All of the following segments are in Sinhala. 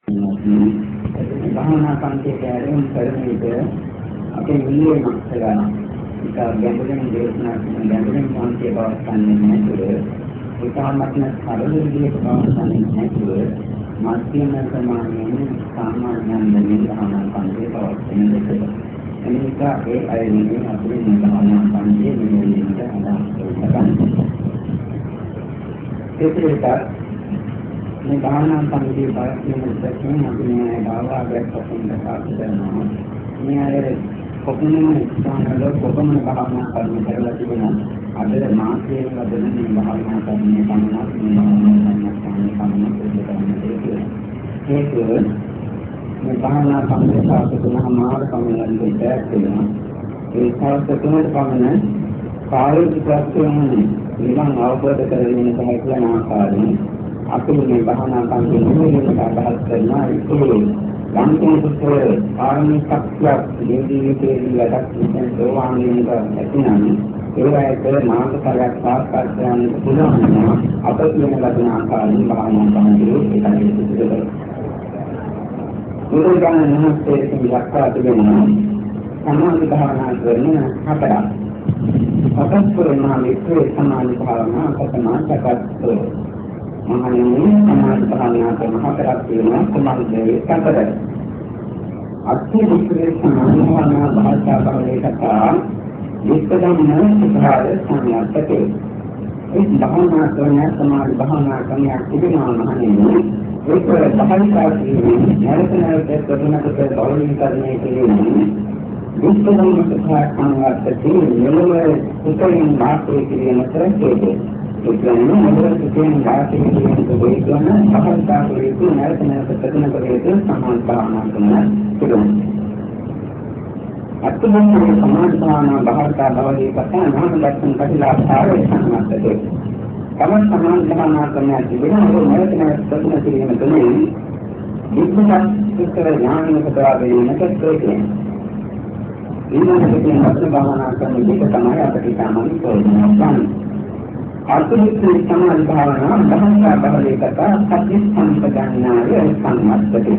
භාවනා පන්තියෙන් කරන විට අපේ නියමයක් කරනවා. ඒක ගැඹුරින් දේශනා කරන ගැඹුරින් පන්තිය පවත්න්නේ නැතුව ඒකමත්න සරල විදිහට පවත්න්නේ නැතුව මාධ්‍යම ප්‍රමාණයෙන් සාමාන්‍යයෙන් භාවනා පන්තිය පවත්වන දෙක. එනික ඒ අයනේ අපේ භාවනා පන්තියේ නියමයට අදහස් කරනවා. ඒකේට මේ භාවනා පන්තියේ පවත්වන දෙකෙන් අපි මේ භාවනාවක් වශයෙන් කතා කරනවා. මේ කොපමණ ස්ථානවල කොපමණ භාවනා කරන කරලා තිබෙනවා. අද මාසයේ වදන මේ භාවනා කරන්නේ පමණක් ඒක මේ භාවනා සම්පූර්ණ මාර්ග සම්මලන දෙයක් වෙනවා. ඒ සාර්ථකවම පමණ කායික ප්‍රශ්න නිවන් අවබෝධ කරගන්න තමයි කියන ආකාරයෙන් අපි මේ භාවනා පන්තියේ අදහස් කරනවා. යම්කිසි ආරම්භයක් ජීවිතයේ වැඩක් කියන දෝවාණියක ඇතිනම් ඒවායේ මාර්ගඵලයක් සාක්ෂාත් කරගන්න පුළුවන් නම් අප කියන ලබන ආකාරයෙන් භාවනා පන්තියේ ඒකයි සිදු කරනවා. බුදුරජාණන් වහන්සේ දක්වා තිබෙනවා සමාධි භාවනා කරන හතරක්. අපස්පුරණා වික්‍රේ සමාධි භාවනා කතමාචකත්තු. මහණෙනි සමාධි භාවනා කරන හතරක් තියෙනවා. සමාධියේ හතරයි. අත්ති වික්‍රේ සමාධි භාවනා භාෂා බලයකට විස්තරම සුඛාය සංයත්තේ. ඒ භාවනා කරන සමාධි භාවනා කරන තිබෙනවා මහණෙනි. ඒක සහල්කාරී නැරතනට කරනකොට බෞද්ධීකරණය කියන්නේ විස්තරම සුඛාය සංයත්තේ නිලමේ සුඛයෙන් මාර්ගය කියන තරකේ. ඒ කියන්නේ මොකද කියන්නේ වාසිය කියන දෙයකම සහල්කාරී නැරතනට කරනකොට සමාන භාවනා කරන තිබෙනවා. අත්දැකීම් සමාන භාවනා භවදී කතා නාම ලක්ෂණ කටිලාභාරය සම්මතයි. තමන් සමාන භාවනා කරන තිබෙනවා නැරතනට කරන කිරීම තුළින් විද්‍යාත්මක විස්තර ඥානයක ප්‍රාදේශික කියන්නේ. ඊළඟට කියන භාවනා කරන එක තමයි අපිට සාමාන්‍ය ප්‍රයෝජනයක්. අර්ථික සමාධි භාවනා භාවනා බලයකට සත්‍ය සම්පදන්නාය සම්මතයි.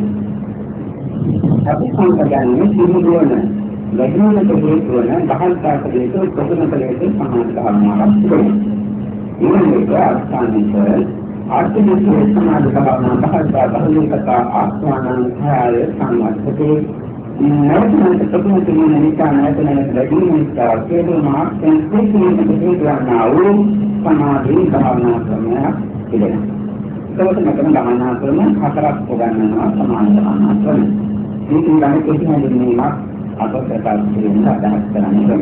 අපි සංකල්පන්නේ සිදුවන ලැබෙනක හේතුවන බහල්කාරකලේක ප්‍රගුණකලේක සමාධි භාවනාවක් තිබෙනවා. ඊළඟට අස්ථානික ආර්ථික සමාධි භාවනා භාවනා බලයකට ආස්වානං සම්මතයි. නැවතත් ප්‍රගුණ නිකන් නැවතත් ලැබීමේ කේවල මාර්ගයෙන් සිහිනකට ගන්නා වූ සමාධි භාවනා ක්‍රමයක් තිබෙනවා. ඒකට මෙතන ගමනා ක්‍රම හතරක් උගන්වනවා සමාධි භාවනා ක්‍රම. මේක ළඟ කොහොමද අපකට කියන අදහස් කරන්නේ.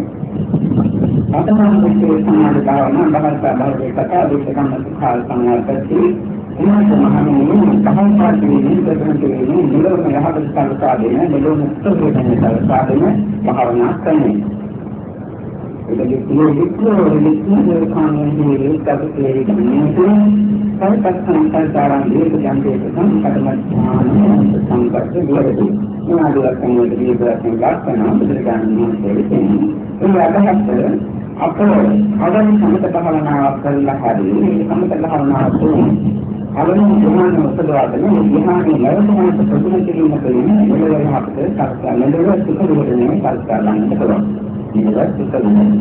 අතමානකේ සමාධි භාවනා භාවනා බලයකට විකල්ප සුඛාල් සංයත්තේ එනකොට මහණෙනි සහල්කාරී නිතරම නිරෝධ යහපත් සංස්කාරයෙන් නිරෝධ සුඛයෙන් සංස්කාරයෙන් භාවනා කරන්නේ. ඒක වික්‍රෝධිකෝ කාණේ කප්පේ කියන්නේ සංකප්ප සංස්කාරයන් දීර්ඝයන්ගේ සංකප්ප සංකප්ප විරදී. නාදුලක්ෂණ වලදී ප්‍රශ්න ගන්නවා බුදුරජාණන් වහන්සේ ඒ අදහස අපේ ආගම සමත භාවනාවක් කරලා හරියි සමත භාවනාවක් තුළින් අලුත් ධ්‍යාන උපදවාගෙන ධ්‍යානයේ ලැබෙන ප්‍රතිඵල කිරීම තුළින් මෙලොව අපිට සත්‍යලෙලව සුඛ විඳින්නේ කල්පනාන්න පුළුවන්. මේක සුඛ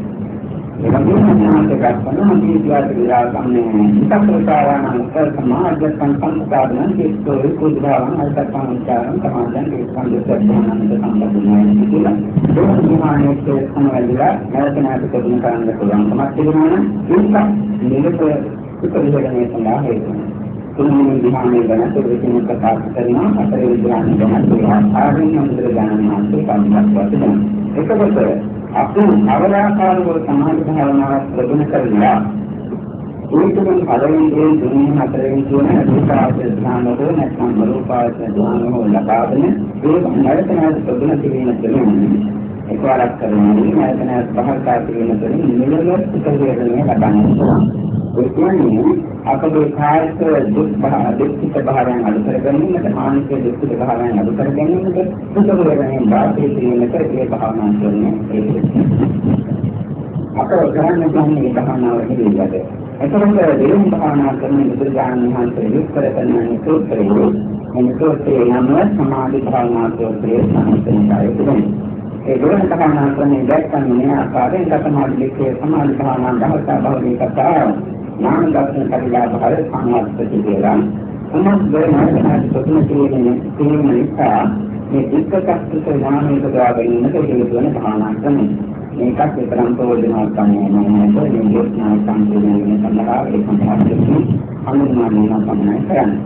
එවැනි ඥානයක් ගන්න දීර්ඝ සම්මේ විතක්කතාවන සමාජ සංසංස්කාරණ කේතෝ කුද්ධාවන් අල්පකාන්තාරම් සමාජයන් සම්බන්ධ සම්බන්ධයි කියලා. ඒ ඥානයේ සමවැදලා නැවතනාට කරුණ කරන්න පුළුවන් තමයි තියෙනවා. ඒක නිලක සුඛවිදගණයේ සඳහා හේතුයි. තුන්වෙනි ධ්‍යානයේ ගැන තොරතුරු කතා කරනවා. හතරවෙනි ධ්‍යානයේ ගැන ආරම්භ මන්ත්‍ර ඥානය සම්බන්ධව එතකොට අපි අවරාකාරව සමාධි භාවනාවක් ප්‍රගුණ කරලා ඒකෙන් පළවෙනි දුන්නේ හතරවෙනි කියන අධිකාරය ධ්‍යානවල නැත්නම් රූපාවච ධ්‍යානවල ලබාගෙන ඒක නැවතනට ප්‍රගුණ කිරීම තුළින් එකවරක් කරනවා නැවතනට බහල්කා කිරීම තුළින් නිලව සුඛවේදනය ලබන්න පුළුවන්. ඒ කියන්නේ අපේ කායික දුක් භාවයන් අඩු කර ගැනීමට මානසික දුක් භාවයන් අඩු කර ගැනීමට සුඛවේදනය බාහිර කිරීමට ඒ භාවනා කරන්නේ ඒක. අපේ ග්‍රහණ කියන්නේ භාවනාව නෙවෙයි. එතකොට දෙවෙනි භාවනා කරන බුදුරජාණන් වහන්සේ විස්තර කරන සූත්‍රයේ මේ සූත්‍රයේ නම සමාධි භාවනා සූත්‍රය සම්පූර්ණයි කියන්නේ. ඒ දෙවෙනි භාවනා ක්‍රමයේ දැක්කන්නේ ආකාරයෙන් සමාධියේ සමාධි භාවනා දහස භාවයේ කතා නාම දර්ශන කඩලා බහර සම්මාදිත කියලා. සම්මාදිත මාර්ගනාදී ප්‍රතිමතයේ තියෙන නිසා මේ වික්කකස්ත ඥානයක දාගෙනක හේතුවන භාවනා ක්‍රමය. මේකත් විතරක් ප්‍රයෝජනවත් ගන්නේ නැහැ. මේ යෝජනා සම්පූර්ණ සඳහා ඒ සම්පූර්ණ අනුමානය තමයි කරන්නේ.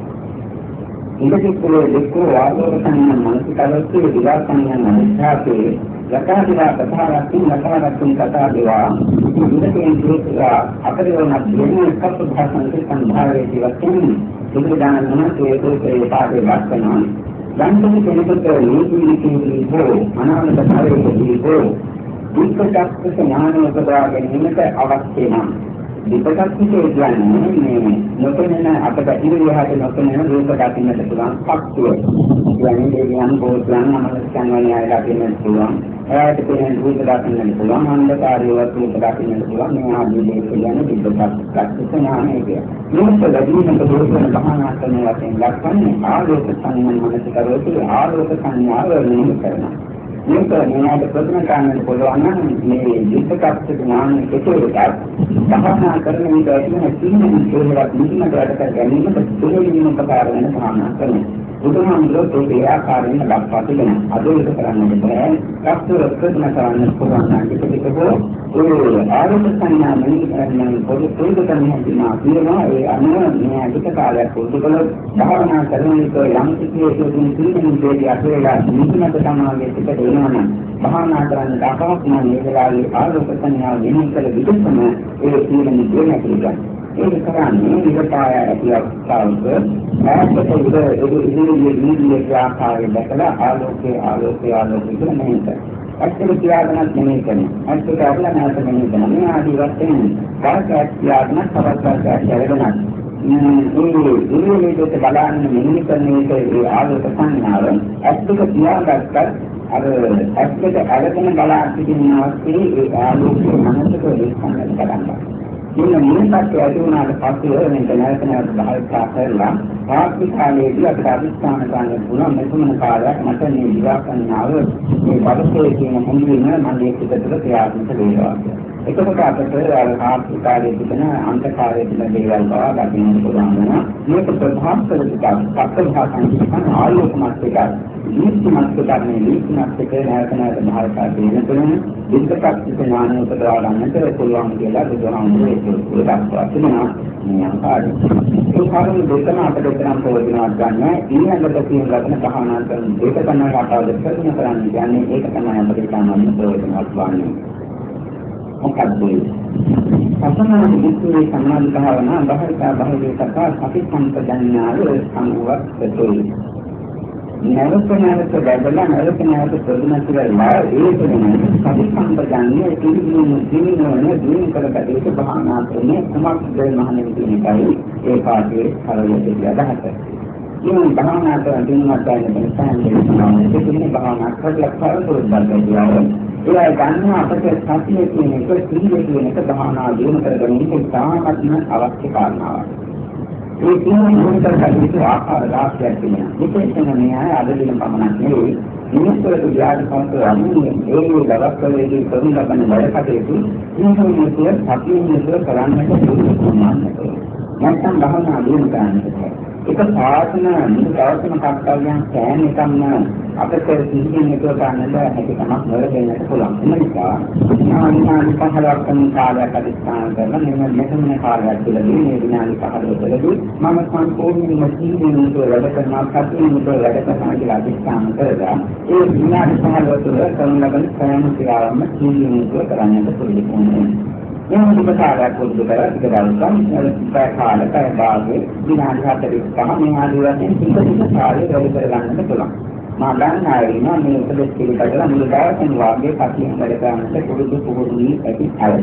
ඉන්දකේ දෙකෝ ආලෝකයන් මනසිකලස්සේ විලාසයන් අනුශාසයේ ලකාදිවා කතාරකින් කතා දේවා ඉන්දකේ දුරා අපරිවර්ණ දෙන්නේ කප්ප භාෂාන්තේ සංභාවයේ දිවසින් බුදුදානන මහත්වයේ දෝෂයේ පාඩේ වාස්තනයි. දන්තේ කෙනෙකුට නීතියේ හෝ අනාගත භාවයේදී හෝ විකල්පක ඥානය උපදවා ගැනීමට අවශ්‍ය නම් විකල්පක කියන්නේ මේ නොපෙනෙන අපට ඉරියහට නොපෙනෙන රූප දකින්නට පුළුවන් ශක්තිය. කියන්නේ දෙවියන් බෝධයන් නමස්කන් වලින් ආයලා දෙන්න පුළුවන්. එයාට පෙනෙන රූප දකින්නට පුළුවන්. අන්ධකාරය රූප දකින්නට පුළුවන්. මේ ආදී දේ කියන්නේ විකල්පක ඥානය කියන්නේ. මේක ලැබීමට දෝෂන භාවනා කරන වශයෙන් ලක්වන්නේ ආලෝක සංඥා මනස කරෝති ආලෝක සංඥාව නිම කරනවා. මේක නියමව ප්‍රතිම කරන්න පුළුවන් නම් මේ විකල්පක ඥාන කෙටේකට භාවනා කරන විට ඇතිවන සීමෙන් ඒකට නිදිමත වැඩ කර ගැනීමට සුළුලින්ම උපකාර වෙන භාවනා කරනවා. බුදුහාමුදුරුවෝ ඒ ආකාරයෙන් දක්වා තිබෙනවා. අද ඒක කරන්න බෑ. කස්තර ප්‍රතිම කරන්න පුළුවන් නම් ඒකකෝ ඒ ආරම්භ සංඥාවෙන් පොදු ප්‍රයෝජන දෙනවා. කියනවා ඒ අනුව මේ අධික කාලයක් පුරුදු කළොත් භාවනා කරන විට යම් කිසියකින් සීමෙන් දෙවි අසේලා නිදිමත සමාගයේ පිට වෙනවා. භාවනා කරන්න අපහසු නම් මේ වෙලාවේ ආලෝක සංඥාව වෙනින් කළ විදිහම ඒ සීලෙන් දෙන්න කියලා. ඒක කරන්නේ විකපාය ඇතිවතාවක ඈතට ඉදිරියේ ආකාරයෙන් දැකලා ආලෝකයේ කියලා මෙහෙත. ඇත්තට කියාගන්නත් නෙමෙයි කරන්නේ. ඇත්තට අපලා නැවත මෙහෙම කරනවා. මේ ආදි වශයෙන් වාක්‍යයක් කියාගන්න තවත් වෙනස්. ඉදිරියට බලන්න මෙහෙම කරන එක ඒ ආලෝක සංඥාව ඇත්තට කියාගත්තත් අර ඇත්තට අරගෙන බලා සිටිනවා ඒ ආලෝකයේ මනසට දෙස්සන්න කරනවා. ඉන්න මොනකට ඇති වුණාට පස්සේ මේක නැවත භාවිතා කරලා පාර්ථිකාලයේදී අපිට අදිස්ථාන ගන්න පුළුවන් මෙතුමන කාලයක් මට මේ විවාහකනාව මේ පරිසරයේ කියන මොනින් මම ඒකකට ක්‍රියාත්මක වෙනවා. එතකොට අපිට අර පාර්ථිකාලයේ තිබෙන අන්තකාරයේ තිබෙන දේවල් බව දකින්න පුළුවන් වෙනවා. මේක ප්‍රධාන කරලා සත්‍යභාෂාවෙන් කියන ආලෝකමත් එකක්. දීප්තිමත් කරන්නේ දීප්තිමත් එකේ නැවත භාවිතා කරන විද්‍යාත්මක ඥානය උපදවා ගන්නට පුළුවන් කියලා බුදුහාමුදුරුවෝ ඒක දක්වා තිබෙනවා. මේ ආකාරයෙන් ඒ කාරණේ දෙකම අපිට කරන් ප්‍රයෝජනවත් ගන්න. ඊළඟට කියන ලක්ෂණ භාවනා කරන දෙක තමයි කතාවද කරන්නේ ඒක තමයි අපිට සාමාන්‍ය ප්‍රයෝජනවත් වන්නේ. මොකක්ද අසමාන විස්තරේ සමාන භාවනා බහිරේ කතා අපි සම්පදන්නාව සම්මුවක් වෙතොයි. නැවත බැලලා නැවත ප්‍රතිමත කරලා ඒ කියන්නේ අපි සම්පදන්නේ දිනන කරකට භාවනා කරන්නේ සමස්ත මහණෙනි කියන එකයි ඒ පාඩේ හරියට අදහස. ඉතින් භාවනා කරන දිනවත් ගන්න සම්පූර්ණ දෙකේ භාවනා කරලා කරතොත් බල්ලා ඒ ගන්න අපට සතිය කියන එක සීලය කියන එක භාවනා දිනු කරගන්න ඉතාමත්ම අවශ්‍ය කාරණාවක්. ඒ කියන්නේ මොකක්ද කියන්නේ ආකාර රාශියක් තියෙනවා. විශේෂයෙන්ම මේ අය අද දින පමණක් නෙවෙයි මිනිස්සුන්ට යාද සංස්කෘතිය ඒ දවස්වලදී කරන ලබන වැඩ කටයුතු ඉන්හෝමිය සතියේ කරන්නට පුළුවන්. නැත්නම් භාවනා දිනු කරන්නට ඒක සාසන දවසම කක්කල්යන් සෑම එකම අපිට සිහියෙන් එක ගන්නට හැකි තමක් වරදෙන්නට පුළුවන්. ඒ නිසා විනාඩි 15ක් වගේ කාලයක් අධිෂ්ඨාන කරලා මෙන්න කාලයක් තුළදී මේ විනාඩි 15කදී මම සම්පූර්ණයෙන්ම සිහියෙන් වැඩ කරනවා කටින් වැඩ කරනවා කියලා අධිෂ්ඨාන කරලා ඒ විනාඩි 15 තුළ කරන ලබන සෑම ක්‍රියාවක්ම සිහියෙන් කරන්නට පුළුවන්. yang dibesarkan untuk kedalusan kalah bagi binari hati kami mengadukan ini kita sekali dari perjalanan ke pulang. Makan hari ini ini sudah kita dalam mudah dan warga pasti mereka nanti kudu ini tapi ada.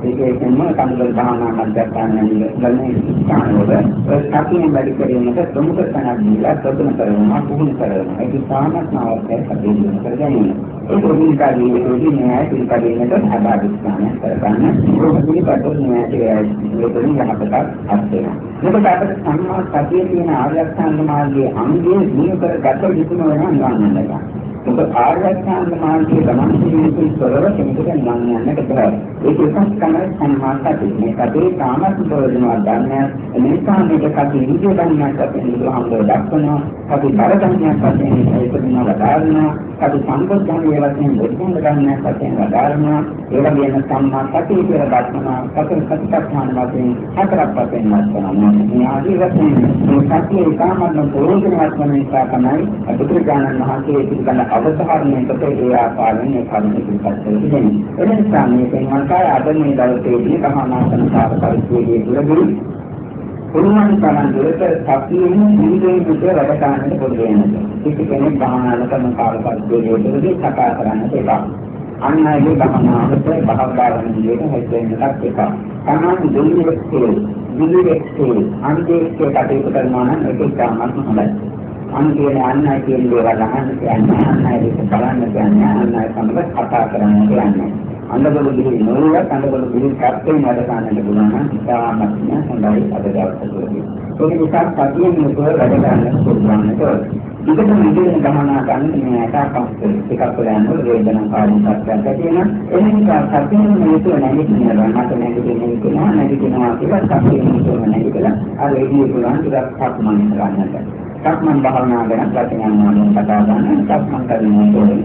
ඒකෙන්ම කන්දල් භාවනා මධ්‍යස්ථානයේ ගන්නේ ස්ථානවල සතියෙන් වැඩි කිරීමට ප්‍රමුඛ තැනක් දීලා ප්‍රගුණ කරනවා පුහුණු කරනවා. ඒක සාමත්ම අවශ්‍යයි කටයුතු කරගන්න. ඒක උන්කාරීයේදී න්‍යාය පිළිපැදීමට අභාවිස්ථානය කරගන්න. ඒක පිළිපැදොත් න්‍යායයේ ඒකෙන් යහපතක් අත්වෙනවා. මොකද අපිට සම්මා සතියේ තියෙන ආර්ය අෂ්ටාංග මාර්ගයේ අංගයේ දිනු කරගත යුතුම වෙනවා නංගන්නක. මොකද ආර්ය අෂ්ටාංග මාර්ගයේ ගමන් කිරීමේ ස්වරව කෙනෙකුට නංගන්නට බෑ. ඒක එකක් තමයි සම්මා සතිය. මේ කතේ කාමත් ප්‍රයෝජනවත් ගන්න. එනිසා මේක කතේ විදිය ගන්නට අපේ බුදුහාමුදුරුවෝ දක්වනවා. කතේ බරගන්නක් වශයෙන් ඒක දිනවල දානවා. කතේ සම්බුද්ධාංගයේ වශයෙන් බුද්ධංග ගන්නක් වශයෙන් වදාරනවා. ඒ වගේම සම්මා සතිය කියලා දක්වනවා. කතේ සතිපට්ඨාන වශයෙන් හතරක් වශයෙන් දක්වනවා. මේ ආදී වශයෙන් මේ සතියේ කාමත් ප්‍රයෝජනවත් වන නිසා තමයි බුදුරජාණන් වහන්සේ පිළිගන්න අවසානයේදී ඒ ආකාරයෙන් මේ කරුණ ඉදිරිපත් කළේ. එනිසා මේ පෙන්වන්කාය අද මේ දවසේදී කමනාසන සාපරිච්ඡේදයේ තුලදී පුරුමන් කරන දුරට සතියෙන් නිවිදේ විතර වැඩ ගන්නට පොදු වෙනවා. කිසි කෙනෙක් භාවනා කරන කාලපරිච්ඡේදයේ තුලදී කතා කරන්නට එපා. අන්නයිගේ භාවනාවට බහවදාගෙන ජීවිත හැදෙන්නට එපා. තමයි දුර්ලභයේ අන්තිමේ කටයුතු කරනවා නම් ඒක තමයි හොඳයි. අන්තිමේ අන්නයි කියන දේවල් අහන්න කියන්නේ අන්නයි බලන්න කියන්නේ අන්නයි සමග කතා කරන්න කියන්නේ. අnder බිලි නෝර අnder බිලි කප්ටේ වැඩ ගන්නට පුළුවන් නම් ඉතාමත්ම හොඳයි අද දවසේදී. ඒක නිසා සතියෙන් මේක වැඩ ගන්න පුළුවන් නේද? ඉතින් මේ ගමනා ගන්න මේ අටපස්ස එකක් බලන්න වේදනා කාරණා සත්‍යයක් තියෙනවා. ඒ නිසා සතියෙන් මේක නැගිටිනවා මට නැගිටිනවා කියලා සතියෙන් මේක නැගිටලා අර ඒකේ පුළුවන් ටිකක් සක්මන් කරන්නට. සක්මන් භාවනා ගැන ප්‍රතිඥාන කතා කරන සක්මන් කරනකොට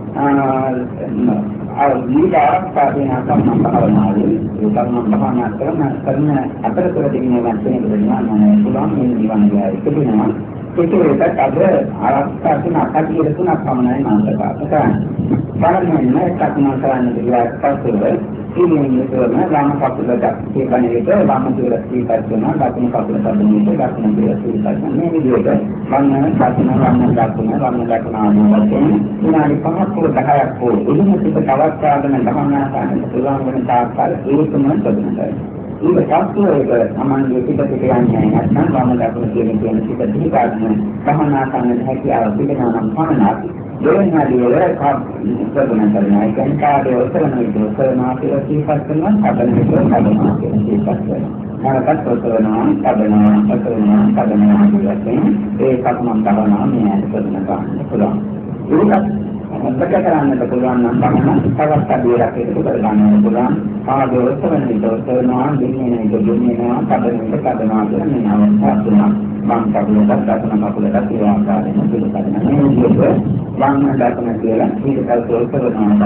විදාක් පාදිනා සම්මන් භාවනාවේ සම්මන් භාවනා කරන අතරතුරදී මේ වචනේ දෙන්නා මම පුළුවන් මේ නිවන් ගියා ඉතිනවා. ඒකේට අද ආරක්ෂා තුන අටකිය තුනක් පමණයි මානසිකාත කරන්නේ. බලන්න සක්මන් කරන්න කියලා පස්සේ ඉන්නේ කරන වාම කපුලට කියපණේට වාම දුර සීපත් කරනවා දකුණු කපුල තබන්නේ දකුණු දුර සීපත් කරනවා මේ විදිහට වන්න සක්මන් වන්න දකුණ ආනවතෙන් විනාඩි 5ක් හෝ 10ක් හෝ එදින සිට තවත් සාධන ගමනා කරන්න පුළුවන් වෙන තාක්කල් ඒකම ප්‍රතිනතයි. ඒක සාස්ත්‍රයක සමාන්‍ය පිටපිට යන්නේ නැත්නම් වම දකුණ කියන පිට දිහාගෙන ගමනා කරන්න හැකියාව පිටනවා නම් පමණක් දෙවෙනිදී වල ප්‍රගුණ කරනවා. ඒකෙන් කාර්යය උත්තරන විදිහට කියලා සීපත් කරනවා හදන විදිහට හදනවා කියලා සීපත් කරනවා. නැවතත් උත්තරනවා හදනවා කියන ඒ සක්මන් කරනවා මේ ප්‍රගුණ කරන්න පුළුවන්. ඒක කරන්නට පුළුවන් නම් තමයි තවත් අධ්‍යයනයක් එකතු කරගන්න පුළුවන්. කාර්යය උත්තරන විදිහට කරනවා දෙන්නේ කදනවා කියලා මේ අවස්ථාව තුනක් මම කපුලට දක්වන කපුලට කියලා ආකාරයෙන් පිළිපදින මේ විදිහට වම් දක්වන කියලා ඊට පස්සේ කරනවා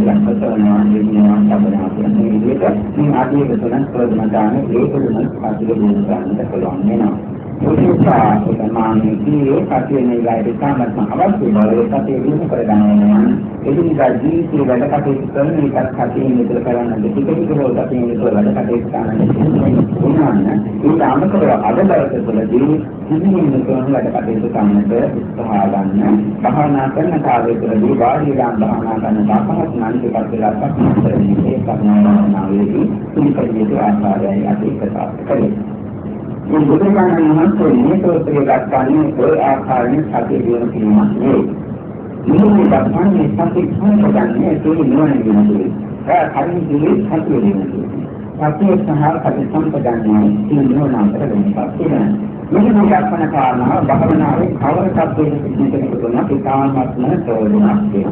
මේ විදිහට මේ ආදීක තුනක් ප්‍රයෝජන ගන්න ඒකෙම පස්සේ ගන්නට පුළුවන් වෙනවා. උපේක්ෂා සමානී කීයේ කටියේ ගායක සාමත්ම අවශ්‍ය බව ඒකේ දිනු කරගන්නවා. එදිනෙදා ජීවිතේ වැඩ කටයුතු කරන එකත් කටියේ මෙතන කරන්න දෙකකින් හෝ කටියේ මෙතන වැඩ කටයුතු කරන්න පුළුවන්. ඒක අමතරව අද දවසේ තුළදී සිහිනින් කරන වැඩ කටයුතු කරන්නට උත්සාහ ගන්න. භාවනා කරන කාලය තුළදී වාඩිලා භාවනා කරන දාපහත් නානිකපත් වෙලා පස්සේ මේ කරනවාවේදී පිළිපදිත ආකාරයයි අපි කතා කරේ. මේ බුදුරජාණන් වහන්සේ මේ සූත්‍රය දක්වන්නේ ඒ ආකාරයෙන් සතිය දිනු කිරීමක් නෙවෙයි. මේ දක්වන්නේ සතිය සම්පදන්නේ ඒ නිවන දිනුනේ. ඒ කලින් දිනේ සතිය දිනුනේ. සතිය සහ සති සම්පදන්නේ ඒ නිවන අතර වෙනසක් තියෙනවා. මේක දක්වන කාරණා භවනාවේ කවර සත්‍යයක සිටිනකොට නම් ඉතාමත්ම ප්‍රයෝජනක් වෙනවා.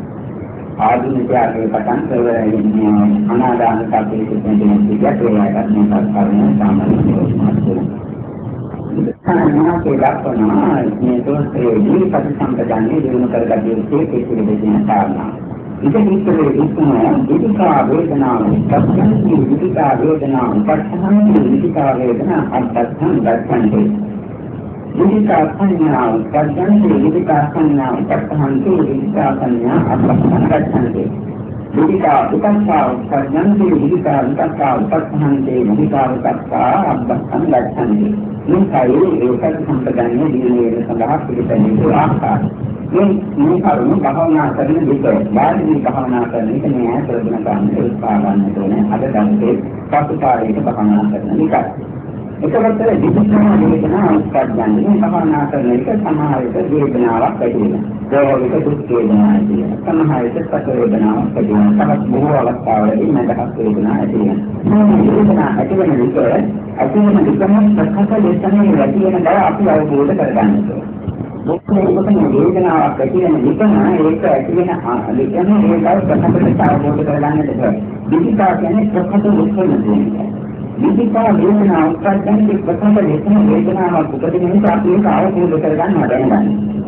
ආධුනිකයාගේ පටන් කරගෙන අනාදාන සත්‍යයක සිටින විදිහට ඒකට මේකත් කරන සාමාන්‍ය ප්‍රයෝජනක් වෙනවා. ඒ දක්වනවා මේ දෝෂයේ ප්‍රතිසම්පදන්නේ දිනු කරගatiya යුත්තේ පිළිදෙන කාරණා. ඉතින් ඉස්සරේ ඉස්සනවා විදිකා වේදනාව සත්‍යන්ති විදිකා වේදනාව පස්සහන්ති විදිකා වේදනා අත්‍යන්තං දක්වන්නේ. විදිකා සංඥා සත්‍යන්ති විදිකා සංඥා පස්සහන්ති විදිකා සංඥා අත්‍යන්තං දක්වන්නේ. විදිකා උපස්සා සත්‍යන්ති විදිකා උපස්සා පස්සහන්ති විදිකා උපස්සා අත්‍යන්තං දක්වන්නේ. මේ කයේ ඒකත් සම්පදන්නේ දිනේ සඳහා පිළිපැදිය ආකාරය. මේ කරුණු භාවනා කරන විට බාහිර භාවනා කරන එක නෑ ප්‍රයෝජන ගන්න උත්සාහ ගන්න ඕනේ. අද දවසේ පසුකාලයක භාවනා කරන විට. ඒකවත් විදිහම වේදනා උත්පන්නන්නේ භාවනා කරන එක සමාහිත වේදනාවක් ඇති වෙනවා. ඒක දුක් වේදනාවක් කියනවා. සමාහිත සැප වේදනාවක් ඇති වෙනවා. තවත් බොහෝ අවස්ථාවලදී මදහස් වේදනාවක් ඇති වෙනවා. මේ වේදනා ඇති වෙන විට අතිම දුකම සකස ලෙසනේ වැඩි වෙන බව අපි අවබෝධ කරගන්න ඕනේ. මොකද වේදනාවක් ඇති වෙන විටම ඒක ඇති වෙන ලෙසනේ ඒක ප්‍රකට අවබෝධ කරගන්නට බැහැ. විචිතා කියන්නේ ප්‍රකට දුක්ඛ විචිතා වේදනාව උත්පන්නයේ ප්‍රකට ලෙසන වේදනාවක් උපදින නිසා අපි ඒක අවබෝධ කරගන්නවා දැනගන්න.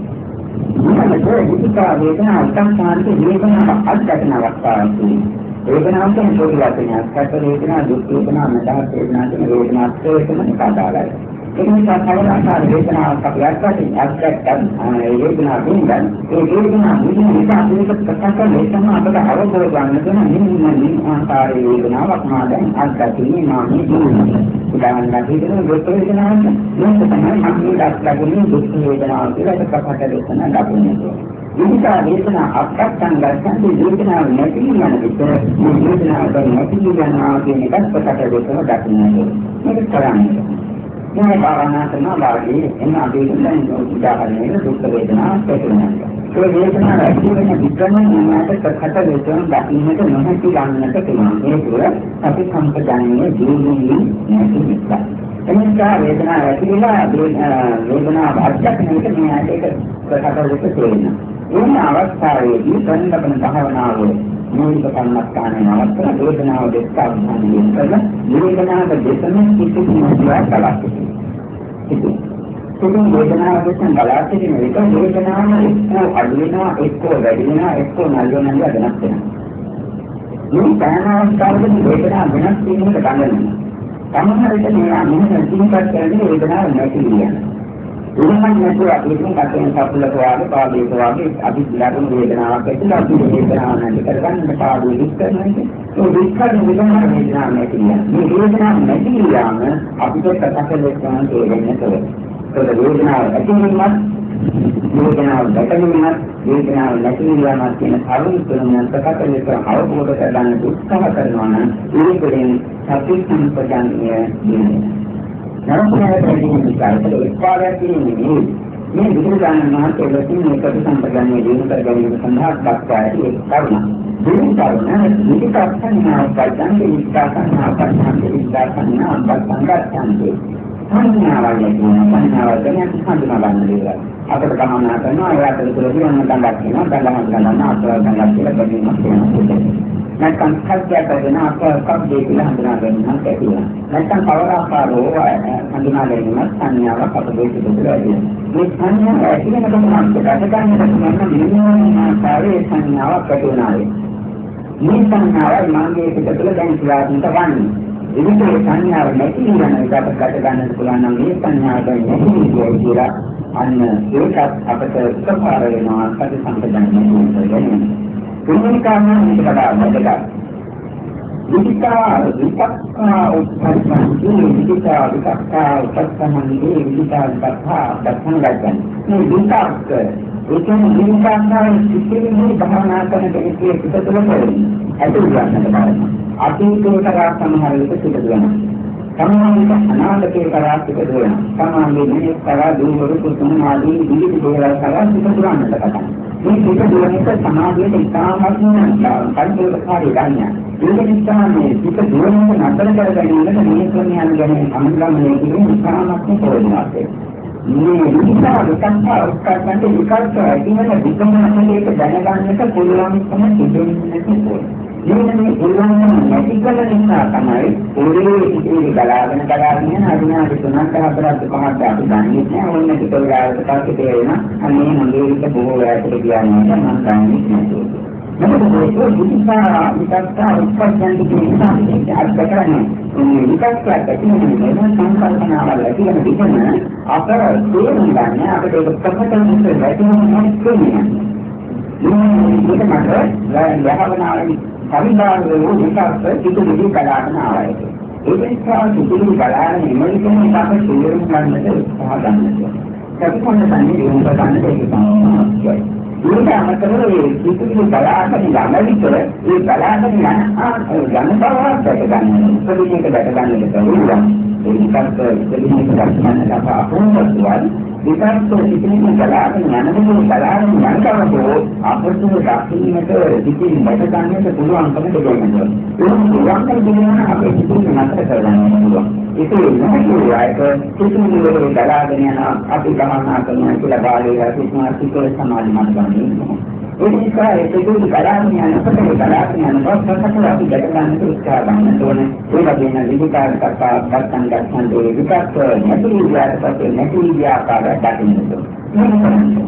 මොකද විචිතා වේදනාව උත්පන්නයේ වේදනාවක් අත්දැකන අවස්ථාවක් තියෙනවා. වේදනාව කියන්නේ පොදු වචනයක්. සැප වේදනා, දුක් වේදනා, මදහස් වේදනා කියන වේදනාත් එකම කතාවයි. ඒක නිසා සමහරවිට වේදනාවක් අපි අත්දැකීම් වේදනාව වින්දන් ඒ වේදනාව විඳින නිසා අපිට ප්‍රකට ලෙසම අපට අවබෝධ ගන්න දෙන නිමින් ආකාරයේ වේදනාවක් මා දැන් අත්දැකීමේ මානේ දුන්නා. උදාහරණයක් විදිහට දුක් වේදනාවක් මේක තමයි මම අත්දැකීමේ දුක් වේදනාව කියලා එක ප්‍රකට ලෙසම ලබන්නේ. විවිධ වේදනා අත්දැකන් ගන්න වේදනාව නැති වෙන විට මේ වේදනාව නැති වෙනවා කියන එකත් ප්‍රකට ලෙසම දකින්න මේක කරන්නේ. මේ භාවනා කරන වාගේ එන අභිධර්මයන් උදාහරණයක් දුක් වේදනාවක් ඇතිවෙනවා. ඒ වේදනාව ඇති වෙන විතරම මනසට ප්‍රකට වේදනාවක් දකින්නට නොහැකි ගන්නට පුළුවන්. ඒක අපි සම්පජානයේ ජීවුනේ නැති නිසා. එනිසා වේදනාව ඇති වෙලා වේදනාව අත්දැකීමට මෙයාට ඒක ප්‍රකට වෙන්න තේරෙනවා. මේ අවස්ථාවේදී සම්බන්ධ භාවනාව මූලික කර්මස්ථානයේ අවස්ථාව වේදනාව දෙක අභ්‍යන්තරින් කරලා වේදනාව දෙකම කිසිම දෙයක් ඉතින් වේදනාව දෙකෙන් බලාපොරොත්තු වෙන එක වේදනාව එක්ක අඩු වෙනවා එක්ක වැඩි වෙනවා එක්ක නල්ල වෙනවා වෙනස් වෙනවා. මේ කාරණාවස්ථාවේදී වේදනාව වෙනස් වීමකට ගන්නවා. සමහර විට මේවා මොහොතින් සිහිපත් කරන්නේ වේදනාව නැති වෙනවා. උරුමන් නැතුව අපිට කටෙන් සපුලක වාගේ පාදයක වාගේ අපි ලකුණු වේදනාවක් ඇතිලා අපි වේදනාවක් නැති කරගන්න පාඩුවේ දුක් කරනවා. ඒ දුක් කරන වේදනාවක් නැති වෙනවා. මේ වේදනාවක් නැති යාම අපිට කටකලෙන් තේරෙන්නේ නැහැ. ඒක වේදනාව ඇතිවෙනවත් වේදනාව දැකීමත් වේදනාව නැති යාමත් කියන කරුණු තුනෙන් කටකලෙන් අවබෝධ කරගන්න උත්සාහ කරනවා නම් ඒකෙන් සත්‍ය සම්පජානීය වෙනවා. නරඹන දෙයක් විකාරයක් කියන්නේ මේ විද්‍යාන මාර්ගයෙන් මේක සම්පජානීය දිනු කර ගැනීම සඳහා දක්වා ඇති කරුණ. මේ කරුණ විකාශනාව පදන්නේ විකාශනාව පදන්නේ විකාශනාව පදන්නේ සංඥාවල් ගැන හඳුනා ගන්න දේවල්. අපිට ගමනා කරනවා ඒ අතරතුරදී ඔන්න ගඟක් වෙනවා ගඟක් අතර ගඟක් කියලා බැලීමක් වෙනවා. නැත්නම් කල්පයක් කරන කබ්දේ කියලා හඳුනා ගන්නවා කියලා. නැත්නම් කවර ආකාරෝ හඳුනා ගැනීම සංඥාවක් අපේ පිටුදලා මේ සංඥාව ඇති වෙනකොට අපිට අදගන්නට මොන ආකාරයේ සංඥාවක් ඇති වෙනාවේ. මේ සංඥාවයි මගේ පිටුදලා දැන් ක්‍රියාත්මක වන්නේ. විවිධ සංඥාව නැති වෙන එකට ගන්න පුළුවන් නම් මේ සංඥාව නැති කියලා අන්න ඒකත් අපට උපකාර වෙනවා සති සම්පජානනය කරගන්න. තුන්වෙනි කාරණා මේක වඩා වැදගත්. විචිතා විචක්ඛා උපස්සන්ති විචිතා විචක්ඛා උපස්සන්ති විචිතා විචක්ඛා උපස්සන්ති මේ විචක්ඛ ඒකෙන් විචක්ඛා සිතිවිලි භාවනා කරන දෙකේ පිටතම ඇතුල් කරන්න බෑ. අතීතයට සමහර විට සිදු වෙනවා. සමහර අනාගතයේ කරා සිදු වෙනවා. සමහර මේ කරා දුරු කුතුහල ආදී විවිධ දේවල් කරා සිදු කරන්නට පටන්. මේ සිදු වෙනක සමාජයේ ඉතාමත්ම පරිපූර්ණකාරී ගන්නවා. ඒක නිසා මේ සිදු දුරනක නතර කර ගැනීමට මේ ක්‍රමයන් ගැන අනුගමනය කිරීම ඉතාමත්ම ප්‍රයෝජනවත්. මේ විචාර විකල්ප උත්කර්ෂණය විකල්ප ඇතිවන විකල්පයක දැනගන්නට පුළුවන්කම තිබෙන්නේ මේ උල්ලංඝන නැති කල නිසා තමයි උඩේ ඉතිරි බලාගෙන යන අදිනාට 3ක් 4ක් 5ක් අපි දන්නේ නැහැ. ඕන කිතල ගාවට පස්සේ තේරෙන අනේ මගේ විත බොහෝ වැටට කියන්නේ මම දන්නේ නැහැ. මොකද ඒක විචාර විකල්ප උත්කර්ෂණ කියන අර්ථකරණය. මේ විකල්ප ඇතිවෙන සංකල්පනාවල් ඇති වෙන විදිහම අපර තේරුම් ගන්න අපිට ඒක ප්‍රකටව වැටෙනවා කියන්නේ. මේක මත යහවනාවේ පරිණාමයේ විකාශ සිදුවීම් කලාවන ආයතනය. ඒ නිසා සිදුවීම් කලාවේ ඉමේජින් එකක් තේරුම් ගන්නට උත්සාහ ගන්නවා. සත්‍යපන්න සංකේතයෙන් ගන්න දෙයක් තමයි. අමතරව ඒ සිතුවිලි බලාගෙන යන විට ඒ බලාගෙන යන යන බවවත් දැක ගන්න. ප්‍රතිචේක දැක ගන්නට පුළුවන්. ඒ විකල්ප ප්‍රතිචේක දක්වන්න අපහසුයි. විකල්ප සිතුවිලි බලාගෙන යනකොට බලාගෙන යනකොට අපසු දකින්නට සිතින් දැක ගන්නට පුළුවන්කම දෙන්නවා. ඒක පුළුවන්කම දෙනවා අපේ සිතුවිලි නතර කරගන්න පුළුවන්. ඒක නෙමෙයි සිතුවිලි වල බලාගෙන යන අපි ගමනා කරන කියලා බාලේ සිතුමාසික සමාධි මාර්ගන්නේ. ඒ නිසා ඒ සිතුවිලි බලාගෙන යනකොට බලාගෙන යනකොට සකල අපි දැක ගන්නට උත්සාහ ගන්න ඕනේ. ඒ වගේම විවිධාකාර කර්තන් ගන්න දේ විකල්ප නැති විදිහට නැති විදිහට දකින්න ඕනේ.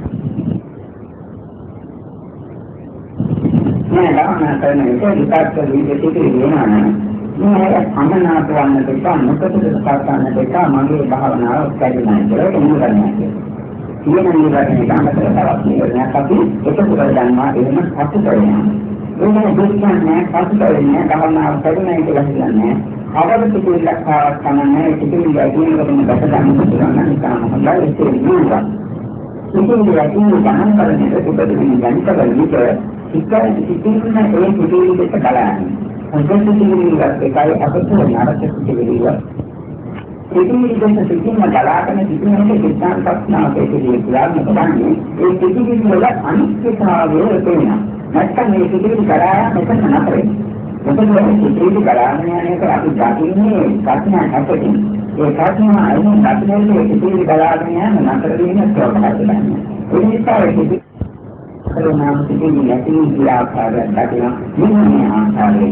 මේ ගමන කරන විදිහට විකල්ප වෙනවා මේ අමනාප වන්න දෙක මොකටද කරන්න දෙක මගේ භාවනාව කැඩෙනවා කියලා කියනවා. කියන නිවැරදි ගන්නතර තවත් නිවැරදික් අපි එකතු කරගන්නවා එහෙම හසු කරනවා. ඒක දුක්ඛන්නේ හසු කරන්නේ භාවනාව කැඩෙනවා කියලා කියන්නේ. අවබෝධ කිරීමක් තමයි ඒකේ යකින් කරන බස ගන්න පුළුවන් නිකම්ම හොඳයි ඒක නෙවෙයි. ඉතින් යකින් ගන්න කරන්නේ උපදින යන්ත්‍රවල විතර සිතින් ඒ සිතිවිලි දෙක බලන්නේ. අන්තිමට ඒකයි අපතේ නාරක සිතිවිලි. සිතිවිලි දෙක සිතින් බලාගෙන සිතිවිලි සිතාන් ප්‍රශ්නාවේ ක්‍රියාත්මක කරන්නේ ඒ සිතිවිලි වල අනිත්‍යතාවය වෙනවා. නැත්නම් මේ සිතිවිලි කරා මෙතන නතරේ. මොකද මේ සිතිවිලි කරාගෙන යන එක අපි දකින්නේ කර්තන අපතින්. ඒ කර්තන අයින් දකින්නේ සිතිවිලි කරාගෙන යන නතර වෙන ස්වභාවය. ඒ නිසා ඒ කරුණාව සිටින නැති විලාකාරයක් දකින මේ ආකාරයෙන්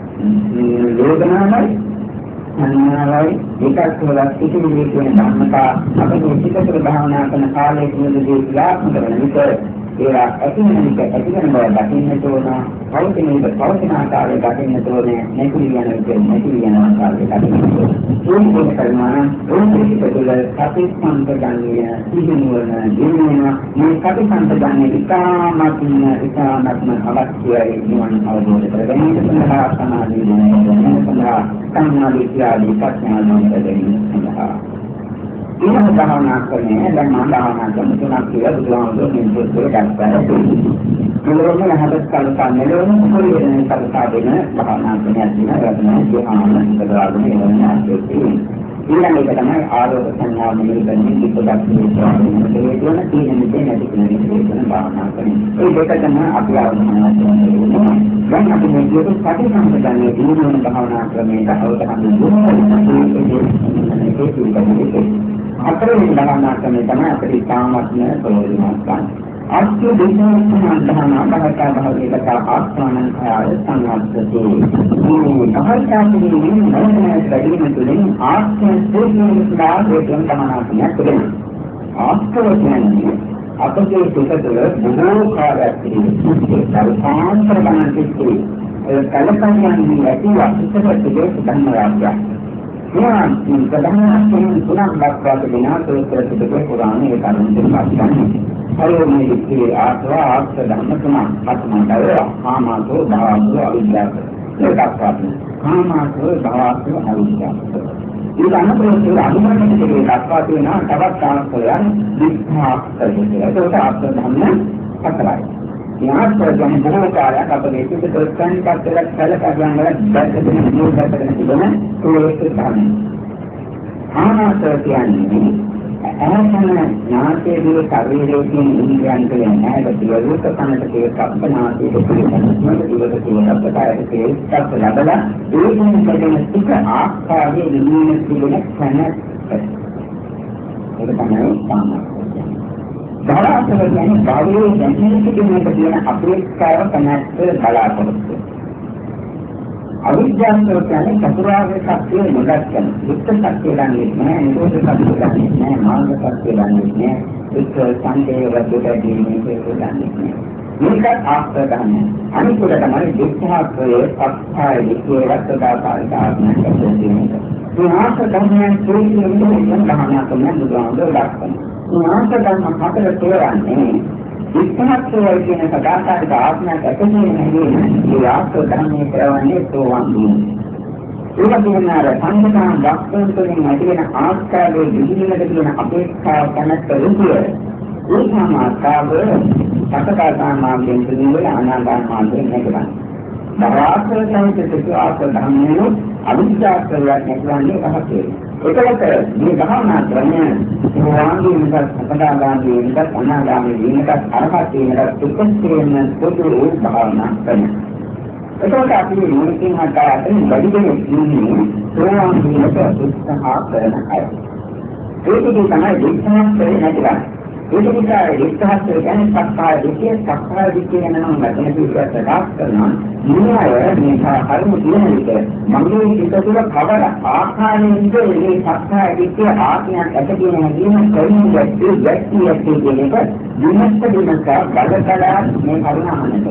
යෝගනාවයි අනාවයි ඒකත් වල සිටින කියන ධර්මතා අපේ චිත්තතර භාවනා කරන කාලයේ තුලදී ක්‍රියාත්මක වෙන විට ඒවා ඇතිවෙන බව දකින්නට ඕන පවතින ආකාරය දකින්නට ඕනේ නැති වෙන ආකාරය දකින්නට ඕනේ ඒක කරනවා ඕනෙකදල සතිසම්පදන්නේ සිහිනුවන දිනුවන මේ සතිසම්පදන්නේ ඉතාමත්ම අවශ්‍යයි නිවන අවබෝධ කරගන්න සඳහා සමාධිය වෙන සඳහා සම්මාදිට්ඨිය ප්‍රඥාව දෙන්න සඳහා ඊළඟ භාවනා කරන්නේ දැන් මම භාවනා කරන තුනක් කියලා බුදුහාමුදුරුවෝ නිරුද්ධ කරගත්තා. මෙලොවම හදස් කල්පා මෙලොවම පරිවර්තන කරලා දෙන භාවනා කරන යන යන බුදුහාමුදුරුවෝ වෙනවා. ඊළඟ එක තමයි ආරෝප සංඥා මෙලෙසදී විපදක් කියන තියෙන නැති කෙනෙක් භාවනා කරන්නේ. ඒ දෙක තමයි අපි ආරම්භ කරන්නේ. දැන් අපි මේ විදිහට සතිසම්පදන්නේ දිනුවන භාවනා ක්‍රමයකට අවධානය යොමු කරනවා. අතරේ භාවනා ක්‍රමය තමයි අපේ සාමර්ථ්‍ය ප්‍රයෝජනවත් ගන්න. අත්‍ය දෙවියන් සම්බන්ධන භාවයකට ආස්වානන් කාය සංවර්ධති. මේ භාෂාවේ නිමනන වැඩිම තුලින් ආස්වාද දෙවියන්ලා දෙවියන් තමනාත්මයක් වෙනවා. ආස්වාද කියන්නේ අපේ සිතතුල බොහෝ කාර්යයක් තියෙනවා. සල්පාන්තර ගන්නකෙදී ඒ කලකන්නේ ඇති වස්තුක ධර්මයක්. මේ ප්‍රධාන තුනක් දක්වා තිබෙනවා සූත්‍රයේ පුරාණයේ කරුණු දෙකක්. හරියම ඉති ආස්වාද ධර්ම තුනක් අත්මතය කාමතෝ භවතෝ අවිද්‍යාව. ඒකක් පාඩම. කාමතෝ භවතෝ අවිද්‍යාව. ඊළඟ ප්‍රශ්නේ අනුමත දෙකේ දක්වා තියෙනවා තවත් ආස්වාදයන් විස්හාස්තය. ඒකට ආස්වාද ධර්ම හතරයි. यहाँ पर जो हम बहुत कार्य का प्रदेश के तो संग का तेरा खेल का ज्ञान वाला दर्द के लिए दर्द करने के लिए तो एक स्थान खाना सर्दियानी ऐसा यहाँ से भी शरीर की इंद्रियां के लिए है तो दिवस का खाना के लिए कब बनाते हैं तो दिवस के लिए कब बताया कि कब लगा एक दिन करने में आप का ये दुनिया के लिए खाना एक खाना खाना බලාපොරොත්තු කියන්නේ භාවයේ ජීවිතයේ තියෙන අපේක්ෂාව කනැක්ට බලාපොරොත්තු. අවිද්‍යාව කියන්නේ චතුරාර්ය සත්‍ය නොදැක්කම. දුක්ඛ සත්‍ය දන්නේ නැහැ, නිරෝධ සත්‍ය දන්නේ නැහැ, මාර්ග සත්‍ය දන්නේ නැහැ, දුක්ඛ සංකේය වද්දට දීමේ දන්නේ නැහැ. මේක ආස්තදන්නේ. අනිත් එක තමයි දුක්ඛාත්මයේ සත්‍යය විශ්ේ වස්තදාකාරී ආත්මයක් කියන්නේ. මේ ආස්තදන්නේ කියන්නේ මොනවද ගහනවා තමයි බුදුහාමුදුරුවෝ දක්වන්නේ. ආසකම් හතර තෝරන්නේ විස්තරය කියන සදාකාලික ආත්මයක් ඇතිවෙන්නේ නැහැ. ඒ ආසකම්නේ කරවන්නේ තෝවන්නේ. ඒක කියනවා සංකල්පන දක්වන තුලින් ඇතිවෙන ආස්කාරයේ විදිහට කියන අපේක්ෂාව කනට රුධිර ඒ සමාස්තාව සකදාගාමාවෙන් පිළිවෙල අනාගාමාවෙන් නැගලා. දරාසයෙන් සිදුවාස ධර්මයේ අවිද්‍යාවයක් නැතිවන්නේ පහතේ. ඒකලට මේ භාවනා ක්‍රමය සෝවාන්ගේ විතර සකදාගාමී විතර අනාගාමී විතර අරහත් විතර උපස්ථේන පොදු භාවනා ක්‍රමය. ඒකත් අපි මොනිටින් හදාගෙන වැඩි දෙනෙක් ඉන්නේ සෝවාන්ගේ විතර උත්සාහ කරන අය. ඒකදී තමයි විශ්වාස කරන්නේ නැතිලා. ඒක නිසා විශ්වාස කියන්නේ සක්කාය දිට්ඨිය යනවා නැත්නම් විශ්වාස කරනවා. මේ මේ කර්ම කියන විට මගේ හිත තුළ කවර ආකාරයෙන්ද මේ සක්කාය දිට්ඨිය ආත්මයක් ඇති කියන හැඟීම කලින් ගැටි කියන එක විමස්ත දිනක බලකලා මේ කරුණාමනට.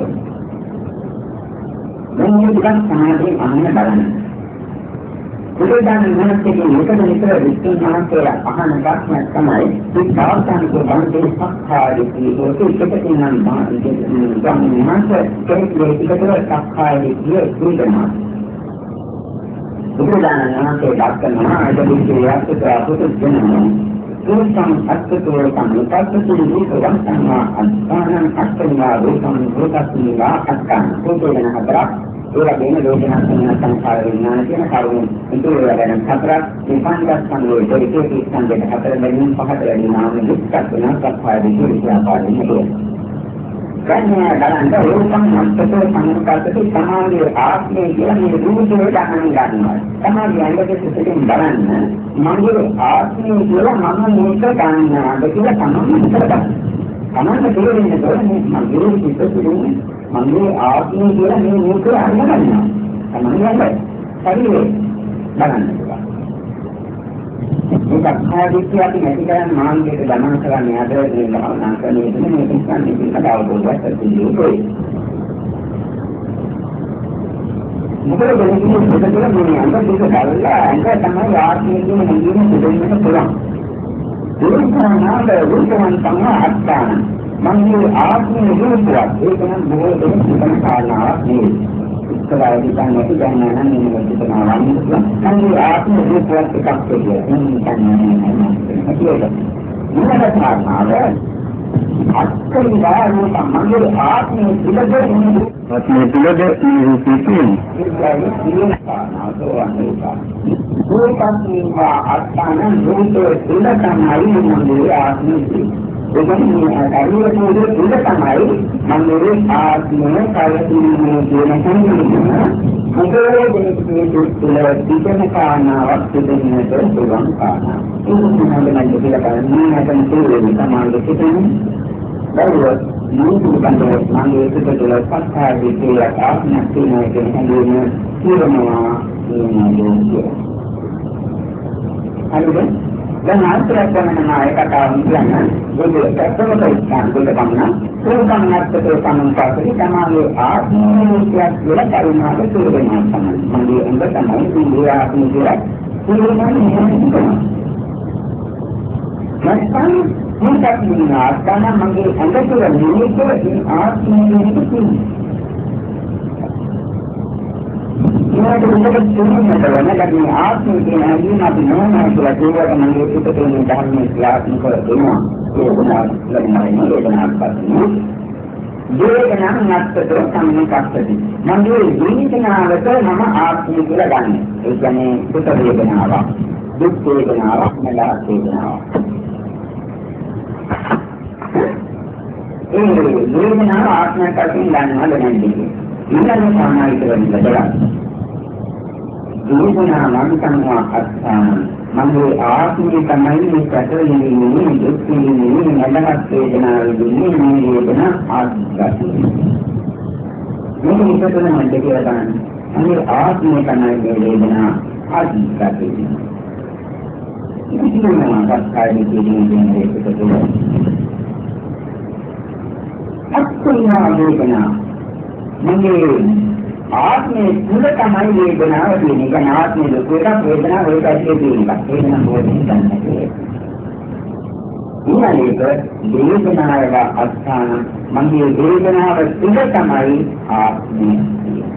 මේ දුකක් සමාධිය අහන්න බලන්න. බුදුදාන මනසේ මේකද විතර විශ්ව මනසේ අහන ප්‍රශ්නයක් තමයි මේ සාර්ථක බණේ සක්කාය දිට්ඨිය ඒකකින් නම් ගම්මාස කෙනෙකුට සක්කාය දිට්ඨිය දුන්නා. බුදුදාන මනසේ දක්වනවා අදලිසියක් ප්‍රාපෘත වෙනවා. ඒකම අත්කතෝ සම්පත්තේ දීපවම් සංවා අත්තානං අත්තා රූපං රූපස්මිලා අත්තාන පොතේන හතරක් ඒවගේම ලෝකනා සංස්කාර විඥාන කියන කරුණු ඉතුරු වෙන හතරක් මේ පංචස්කන්ධයේ දෙකේ ස්කන්ධයක හතර බැගින් පහට වැඩි නාම දුක්ඛ වෙනස් සත්‍යය විශ්වාසයෙන් කියනවා. කන්‍යා ගලන්ට රූපං අත්තෝ සංස්කාරකේ සමාධියේ ආත්මය කියලා මේ රූපේ ගන්න ගන්නවා. තමයි ඇඟේ සිටින් බලන්න මගේ ආත්මය කියලා මම මේක ගන්නවා කියලා තමයි කරගන්න. අනන්ත කෙරෙන්නේ තෝරන්නේ මගේ සිටින්නේ මගේ ආත්මය කියලා මේ මේක අරගන්නවා. තමයි යන්නේ. හරිනේ. බලන්න. මේක ආදිත්‍ය අපි නැති කරන් මාර්ගයට ගමන් කරන්නේ අද මේ භාවනා කරන්නේ මේක කියන්නේ මේකට අවබෝධයක් තියෙන්නේ. මොකද මේ අන්තිමට ගල්ලා අංග තමයි ආත්මය කියන හැඟීම දෙන්නට පුළුවන්. දුරුකරනාද දුරුකරන තමයි අත්තාන. මගේ ආත්මය දුරුකරක් ඒක නම් බොහෝ දෙනෙක් හිතන කාරණාවක් නෙවෙයි. ඉස්සරහදී ගන්නට ගන්නා නම් මේක හිතනවා නම් මගේ ආත්මය දුරුකරක් එකක් කියලා. මොනවද කාරණාව? අත්කරියා මගේ ආත්මය පිළිදෙන්නේ ආත්මය පිළිදෙන්නේ ඒකයි කියන කාරණාව දුරුකන්වා අත්තාන දුරුකේ පිළිදෙන්නේ මගේ ආත්මය එතනදී අරියට මොකද තමයි මන්නේ ආත්මය කලකිරීමේ කියන සංකල්පය. මොකද දෙකේ කාරණාවක් දෙන්නට පුළුවන් කාරණා. ඒක මොනවද කියලා බලන්න නැත්නම් තේරෙන්නේ තමයි කියන්නේ. බැලුවොත් නූතුකන්දේ මන්නේ පිටතට පස්සාවේ කියලා ආත්මයක් තියෙනවා කියන හැඟීම කියනවා කියන්නේ. හරිද? dan aspek mengenai kata misalnya jadi sesuatu yang kita panggil bukan sesuatu yang pasti karena manusia tidak karena itu dengan sama mandi untuk sama itu dia menjelaskan ini mana macam kita mengenal karena manggil anda sudah memiliki arti itu Ini kita cuma dalamnya lagi आत्म के आदि ना बिना सुला जीवा का मंदिर itu dengan dalam Islam itu semua itu benar benar itu benar pasti dia kenal ngatur terus kami kata मंदिर ini kenal betul nama आत्म itu lah kan ini kita dia kenal दुख dia kenal मेला dia kenal ini dia kenal आत्म kasih dan mana dengan dia ini sama itu betul දුරුකනා මනසන්වා අත්තාන මගේ ආත්මය තමයි මේ කතරෙන්නේ දුක් විඳින්නේ නැදහත් වේදනාවෙන්නේ මේ වේදනා ආත්මය මේක විතරම මන්ද කියලා ගන්න. මගේ ආත්මය තමයි මේ වේදනා ආත්මය. ඉතින් මොනවාක් කායික දෙයක් ඒකද? අත්තුනා වේදනා මගේ ආත්මය තුල තමයි වේදනාව තියෙන්නේ. ඒ කියන්නේ ආත්මය දුක එකක් වේදනාව ඔය පැත්තේ තියෙන එකක්. වේදනාව මොකක්ද කියන්නේ? ඊළඟට වේදනාවක අස්ථාන මගේ වේදනාව තුල තමයි ආත්මය තියෙන්නේ.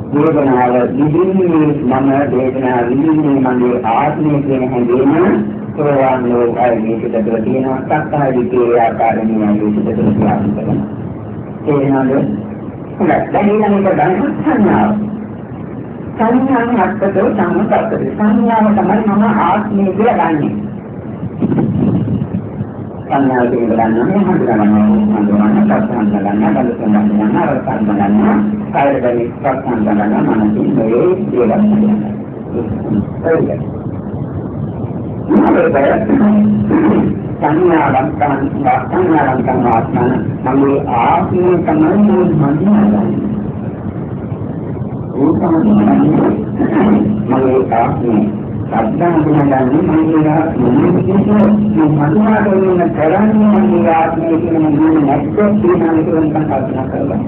වේදනාව විඳින්නේ මම වේදනාව විඳින්නේ මගේ ආත්මය කියන හැඟීම සෝවාන් ලෝකයේ මේකද තියෙනවා සක්කාය දිට්ඨිය ආකාරයෙන් මේකද තියෙනවා. ඒනවල දැන් ඊළඟට ගන්න සංඥාව. සංඥාව අත්දෝ සම්මතද සංඥාව තමයි මම ආත්මය කියලා ගන්නෙ. සංඥාව කියලා ගන්නවා හඳුනනවා සත්‍යයන් ගන්නවා බලසන් ගන්නවා අරසන් ගන්නවා කායයෙන් සත්‍යයන් ගන්නවා මනසින් මේ දේවල් සංඥාවන් ආත්මන මගේ ආත්මය තමයි මන්නේ. මගේ ආත්මය සත්‍යයන් ගන්නවා මගේ මනුමාදයෙන් කරන්නේ මගේ ආත්මය කියන මන්නේ නැත්නම් කියනවා කියන කල්පනා කරලා.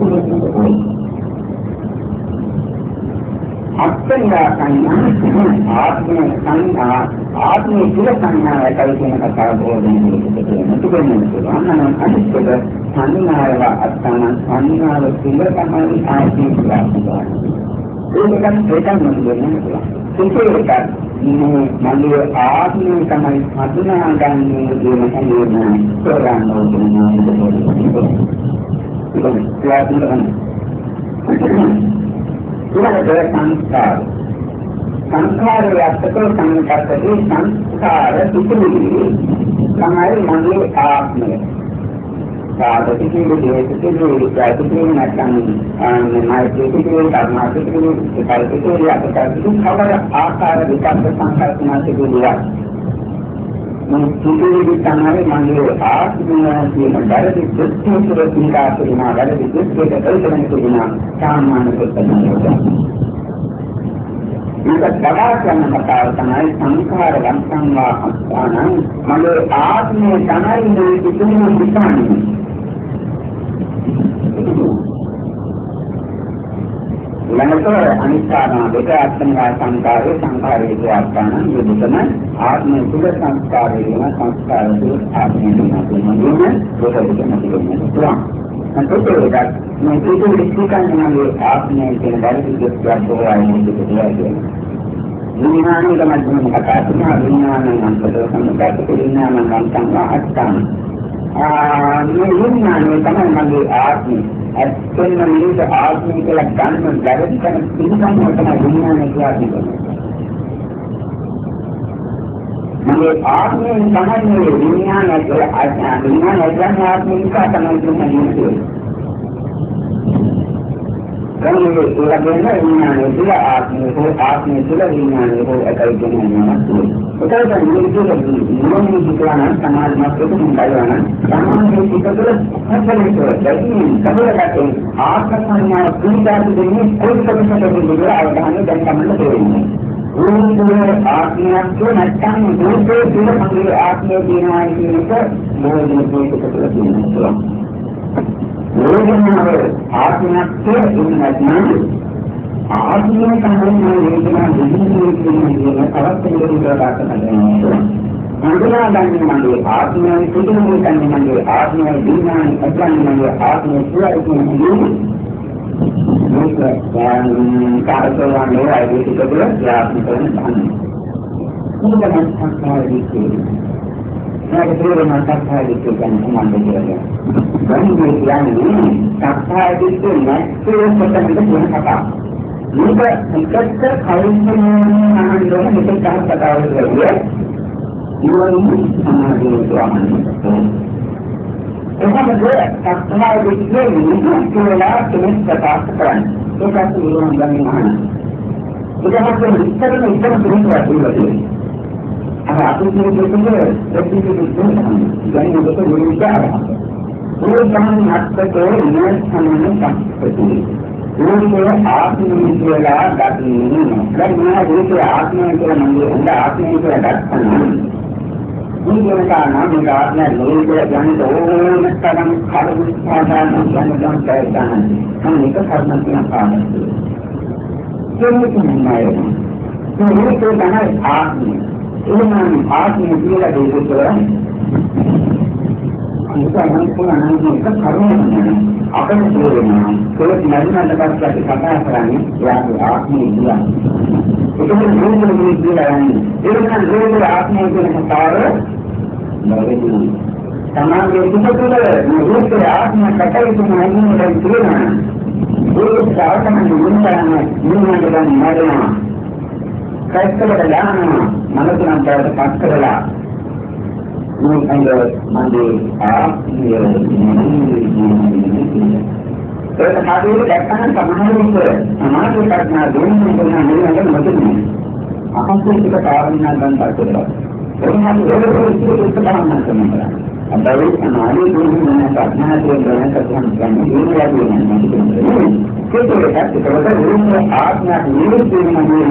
අත්‍යන්ත සංඥා ආත්මය සංඥා ආත්මය කියලා සංඥාවයි කියන කතාව බෝධිනේ අනිත්‍යද සංඥාව අත්තාන සංඥාව කියලා තමයි ආත්මය කියලා. ඒකත් දෙකම නෙවෙයි. ඒකත් මගේ ආත්මය තමයි හඳුනාගන්නේ කියන හැඟීම ප්‍රගන්න ඕනේ. සංස්කාරය අත්කෝ සංකප්පේ සංස්කාර පිටුලියි තමයි මගේ ආත්මය. සාධිතේ දෙයකදී ප්‍රතිපේ නැත්නම් මායිකේ කර්මාසිකේ කල්පිතේ අපකල්පිතේ කවර ආකාර විකල්ප සංකල්පනා තිබුණා. මම සිදුවී තමයි මගේ ආත්මය කියන බරදි දුක්ඛ සුරතිකාසුනා බරදි දුක්ඛ කල්පනා තිබුණා සාමාන්‍ය කොටනවා. මේක සදා කරන කතාව තමයි සංඛාර වංශංවා අස්ථානං මගේ ආත්මය තමයි මේ කිසිම විස්තරන්නේ. ළඟතර අනිත්‍යනා දෙක අත්ංගා සංකාරේ සංකාරේ කියවන යොදන ආත්මය තුළ සංස්කාරේ වෙන සංස්කාර තුළ ආත්මය වෙනස් වෙනවා. අන්තෝරයක් මේ කිසිම විස්තරන්නේ ආත්මය කියන බැරි දෙයක් හොයන්නේ විඥානයේ තමයි කතා කරනවා විඥානයන් අන්තර සම්බන්ධ විඥානයන් අන්තංගා අත්තාන මේ විඥානයේ තමයි මගේ ආත්මය ඇත්තම නිරුද්ධ ආත්මය කියලා ගන්න බැරි කෙනෙක් පිළිගන්නවා තමයි විඥානය කියන්නේ. මගේ ආත්මය තමයි විඥානය කියලා විඥානය කියන්නේ ආත්මය නිසා තමයි කියන්නේ. කන්නේ ඒකගෙන විඥානය තුළ ආත්මය හෝ ආත්මය තුළ විඥානය හෝ එකයි කියනවා. ඒකයි නිරෝධී විඥාන සමාධිමත් වෙනවා. සමාධියේ පිටතට හතරේ දැකීම කවරකට ආත්ම සංඥා පිළිදාතු දෙන්නේ කොයිකමකට දෙන්නේ අවධානය දැන් ගන්න දෙන්නේ. ඕනෑම ආත්මයක් නැත්නම් දුකේ දුක මගේ ආත්මය කියනවා කියන එක මොහොතේ පිටතට තියෙනවා. වේදනාව ආත්මයක් කියන්නේ ආත්මය තමයි වේදනාව දෙන්නේ කියන කවස්ත විදිහට කරනවා. අඳුනාගන්නේ මගේ ආත්මය පිටුමු කන්නේ මගේ ආත්මය දිනානි අත්‍යන්තම මගේ ආත්මය කියලා කියන්නේ මේක කාර්යයන් වල අයිතිකවල යාත්‍රා කරන බහන්නේ. මොකද සංස්කාරයේ මේක තේරුම් ගන්න සත්‍යය කියන සම්බන්ධය කියලා. දැන් මේ කියන්නේ සත්‍යය කියන නැත්නම් කියන කතාව. මේක එකට කලින් ආනන්දෝන මෙතන කතාව කරලා ඉවරුම් සමාධිය ගන්න. එහෙනම් සත්‍යය කියන්නේ කියලා කෙනෙක් ප්‍රකාශ කරන්නේ. ඒකත් ඉවරුම් ගන්න ඕන. ඒකත් විස්තරන දෙයක් අපි කියන්නේ දැන් ඔබට මොනිකාර ඒ තමයි අත්කෝ ඉන්නේ සමාන සංස්කෘතිය. ඒකේ ආත්මය කියලා ගන්න දැන් මම ඒකේ ආත්මය කියලා මම උඹ ආත්මය කියලා ගන්නවා. මේ කාරණා මේ ආත්මය ලෝකයේ යන ඕනම තරම් කරුණු සාධාරණ ගන්න ගන්න මම එක කර්ම කියන කාරණා. ඒක තමයි ආත්මය. එහෙනම් ආත්මය කියලා දෙයක් කරන්නේ. අනිත් අය මොනවා නම් එක කරුණක් නෑ. අපිට තේරෙනවා ඒක නැතිනම් පස්සේ අපි කතා කරන්නේ යාගේ ආත්මය කියලා. ඒක නෙමෙයි කියලා යන්නේ. ඒක නම් රෝග ආත්මය කියන කතාව නේද? සමාජයේ පිටුතුල රෝග ආත්මය කටයුතු නැතිවෙන්න තියෙනවා. ඒක සාකච්ඡා නිමුණානේ නිමුණාගෙන නඩනවා. කයිස්කලට යානවා මනසෙන් බවට පත් කරලා මේ අnder මන්දේ ආත්මය ඒක හරියට දැක්කම සමහරවිට සමාජයේ කර්ණා දෙන්නේ කරන නිලයෙන් මොකදනේ අහංකාරික කාරණා ගන්න කරලා එහෙනම් ඒක තමයි කරනවා අදවි අනාලි දුන්නේ කර්ණා දෙන්න කතරම් ගන්න ඒකේ ආත්මය නිරුද්ධ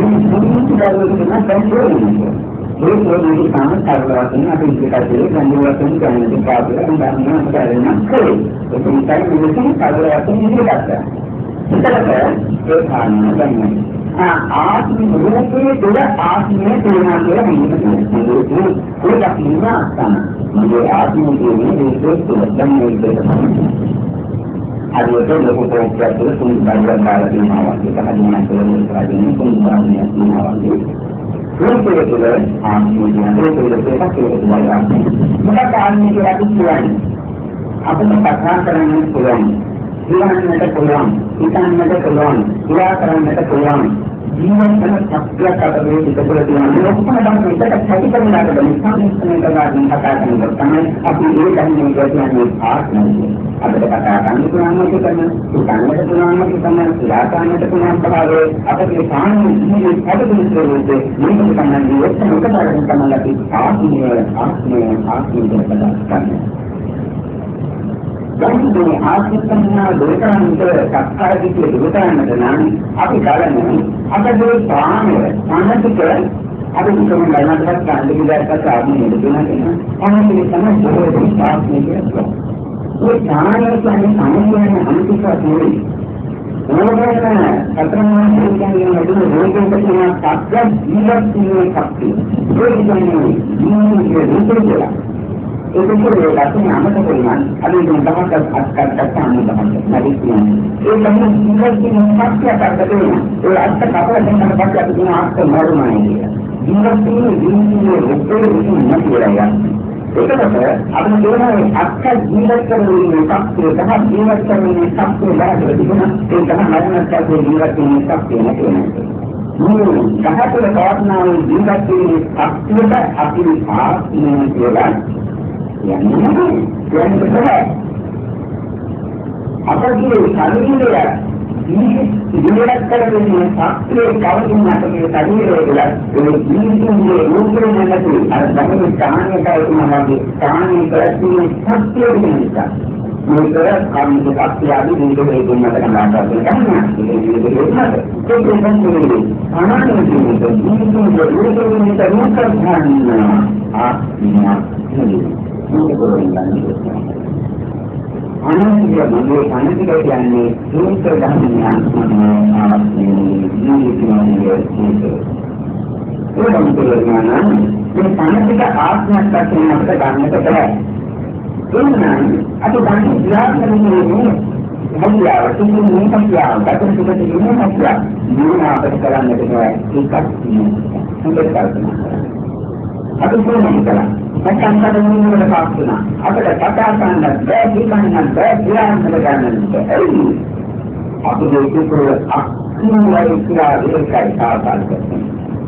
ඒක තමයි සාමාන්‍යයෙන් අපි ඉස්සරහට ගන්නවා කියන කාර්යය ගන්නවා කරනවා ඒක තමයි මෙතන කාර්යයක් ඉදිරියට ඒ කාරණා ආත්ම රූපයේ තුල ආත්මය තියෙනවා කියලා හිතනවා ඒක නිවාසන මගේ ආත්මය කියන්නේ ඒක තුල දැනෙන්නේ හරියට ලොකු ප්‍රොජෙක්ට් තුන් බාහිර තියෙනවා ඒක හදින්න කියලා තියෙනවා රූපයේ තුල ආත්මය කියන්නේ ඒක මොකක්ද ආත්මය කියලා කියන්නේ අපිට කතා කරන්න පුළුවන් හිතන්නට පුළුවන් හිතන්නට පුළුවන් ක්‍රියා කරන්නට පුළුවන් ජීවන සත්‍යයක් අතරේ ඉඳලා තියෙනවා ඔක්කොම තමයි ඒකට හැටි කරනවාද නිසංසනය කරන කතා කරනකොට තමයි අපි ඒ ධර්මයේ කියන්නේ ආත්මය අපිට කතා කරන්න පුළුවන් මොකද කරන්නේ හිතන්නට පුළුවන් මොකද කරන්නේ ක්‍රියා කරන්නට පුළුවන් බව අපේ සාමාන්‍ය හැදෙන ස්වරූපේ මේක තමයි ඔක්කොම කතා කරන අපි ආත්මය කියලා කරන්නේ දැන් ආත්මඥා ලෝකයන්ට සත්‍යය දුරතනට නම් අපි බලන්නේ අපේ ප්‍රාණය අනතික අපි කොහොමද ගන්නවත් ගන්න විදිහට ආත්මය දෙනවා තමයි තමයි ආත්මය කියන්නේ ඒ ඥානය කියන්නේ සම්පූර්ණ අනිත්‍යය නෙවෙයි ඕනෑම අතරමාන කියන්නේ නේද රෝගයකට කියන සත්‍ය ජීවත් වීමේ ශක්තිය ඒ කියන්නේ ජීවිතයේ දුක ඒක කියන්නේ ලක්ෂණ අමතක වෙනවා. අපි මේ තමක් අත්කත් අනුගමනය නැතිනම් ඒ තමයි ජීවිතේ සත්‍ය කරදෙන්නේ. ඒ අත්ක කපලා දෙන්න පස්සේ අපි කියන අත්ක මරුණා කියලා. ජීවිතේ ඔක්කොම නැතිවලා ඒකකට අපි කියනවා අත්ක ජීවත් කරන්නේ සත්‍ය තමයි ජීවත් කරන්නේ සත්‍ය බාහිර තිබුණා ඒ තමයි මරණත් ජීවත් වෙන්නේ සත්‍ය නැතිවෙනවා. මේ ගහතර කාරණාවේ ජීවත් වෙන්නේ සත්‍යයට අපි ආත්මය කියලා අපගේ ශරීරය ඉදිරියට කරගෙන සත්‍යයේ කවදින් අපගේ ශරීරය ඒ ජීවිතයේ රූපේ නැති අර ධර්මයේ කාණ්‍යයට උනවාගේ කාණ්‍ය ප්‍රතිනේ සත්‍යයේ නිසා මේක කාමික සත්‍ය ආදී විදිහේ දුන්නට කනකට ගන්නවා ඒක තමයි අනාත්ම ජීවිතයේ රූපේ රූපේ ආත්මය අනන්‍ය මනෝ අනන්‍ය කියන්නේ සූත්‍ර ධර්මයන් ආත්මය ජීවිතයේ ඒකම කියනවා මේ පණිවිඩ ආත්මයක් වශයෙන් අපිට ගන්නට බෑ එන්නම් අපි දැන් ඉලාකරන්නේ මොදියාව තුන්වෙනි මොහොතියාව ගතන තුනේ මොහොතියාව මේ අපිට කරන්නට බෑ ඒකක් හොඳට කල්පනා අපි කොහොමද නැත්නම් කඩමින් වල පාස්තුනා අපිට කතා කරන්න බෑ කියන්න බෑ කියන්න ගන්නත් ඇයි අපි දෙකේ අක්ෂරවල කියලා ඒකයි සාකච්ඡා කරන්නේ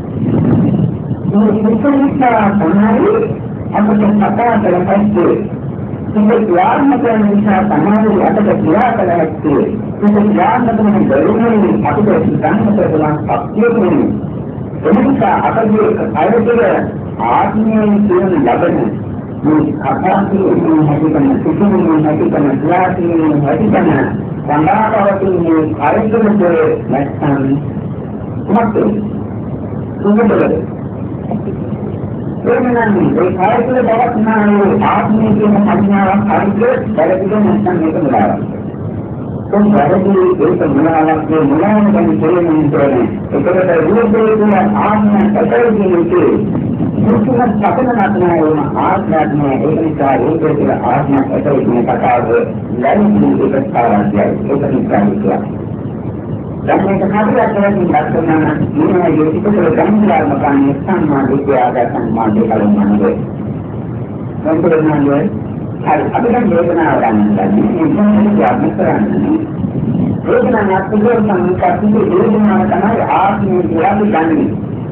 මේ විශ්වාසනා තමයි අපිට කතා කරපස්සේ ඉතින් යාම කරන නිසා තමයි අපිට ක්‍රියා කරන්නේ ඉතින් යාම කරන දරුණුනේ අපිට ගන්න පුළුවන් සත්‍යය එනිසා අපගේ අයතේ ආත්මයෙන් කියන ලබන මේ අපාතියේ හැදිකන සිදුවීම් හැදිකන ක්‍රියාතියේ හැදිකන සම්බාධවතුනේ කාර්යකමේ නැත්නම් මොකද සුබදල එමනම් ඒ කාර්යකල බවත්නාවේ ආත්මයේ කියන සංඥාවක් හරියට දැලපිට නැත්නම් මේක බලන්න කොහොමද ඒක මොනවාක් මොනවාම ගැන තේරෙන්නේ ඒකට රූපේ කියන ආත්මය කතරේ මුතුන් පතනනාත්මය වුණ ආත්මය ඒක නිසා ඒකේ ආත්මය ඇතුළේ ඉන්න කතාව ලැබෙන්නේ ඒක කාර්යයයි ඒක නිසා කියන්නේ. දැන් මේක හරියට කරකින් දැක්කම මේ යෝතිකේ ගම්ලාල් මකාන්නේ සම්මාදිකය ආගතම්මාදී කලමන්නේ. සම්පූර්ණයෙන්ම හරි අපිට වේදනාව ගන්න මේක කරන්නේ. වේදනාවක් පිළිබඳව සංකල්පිත වේදනාව තමයි ආත්මය කියලා කියන්නේ.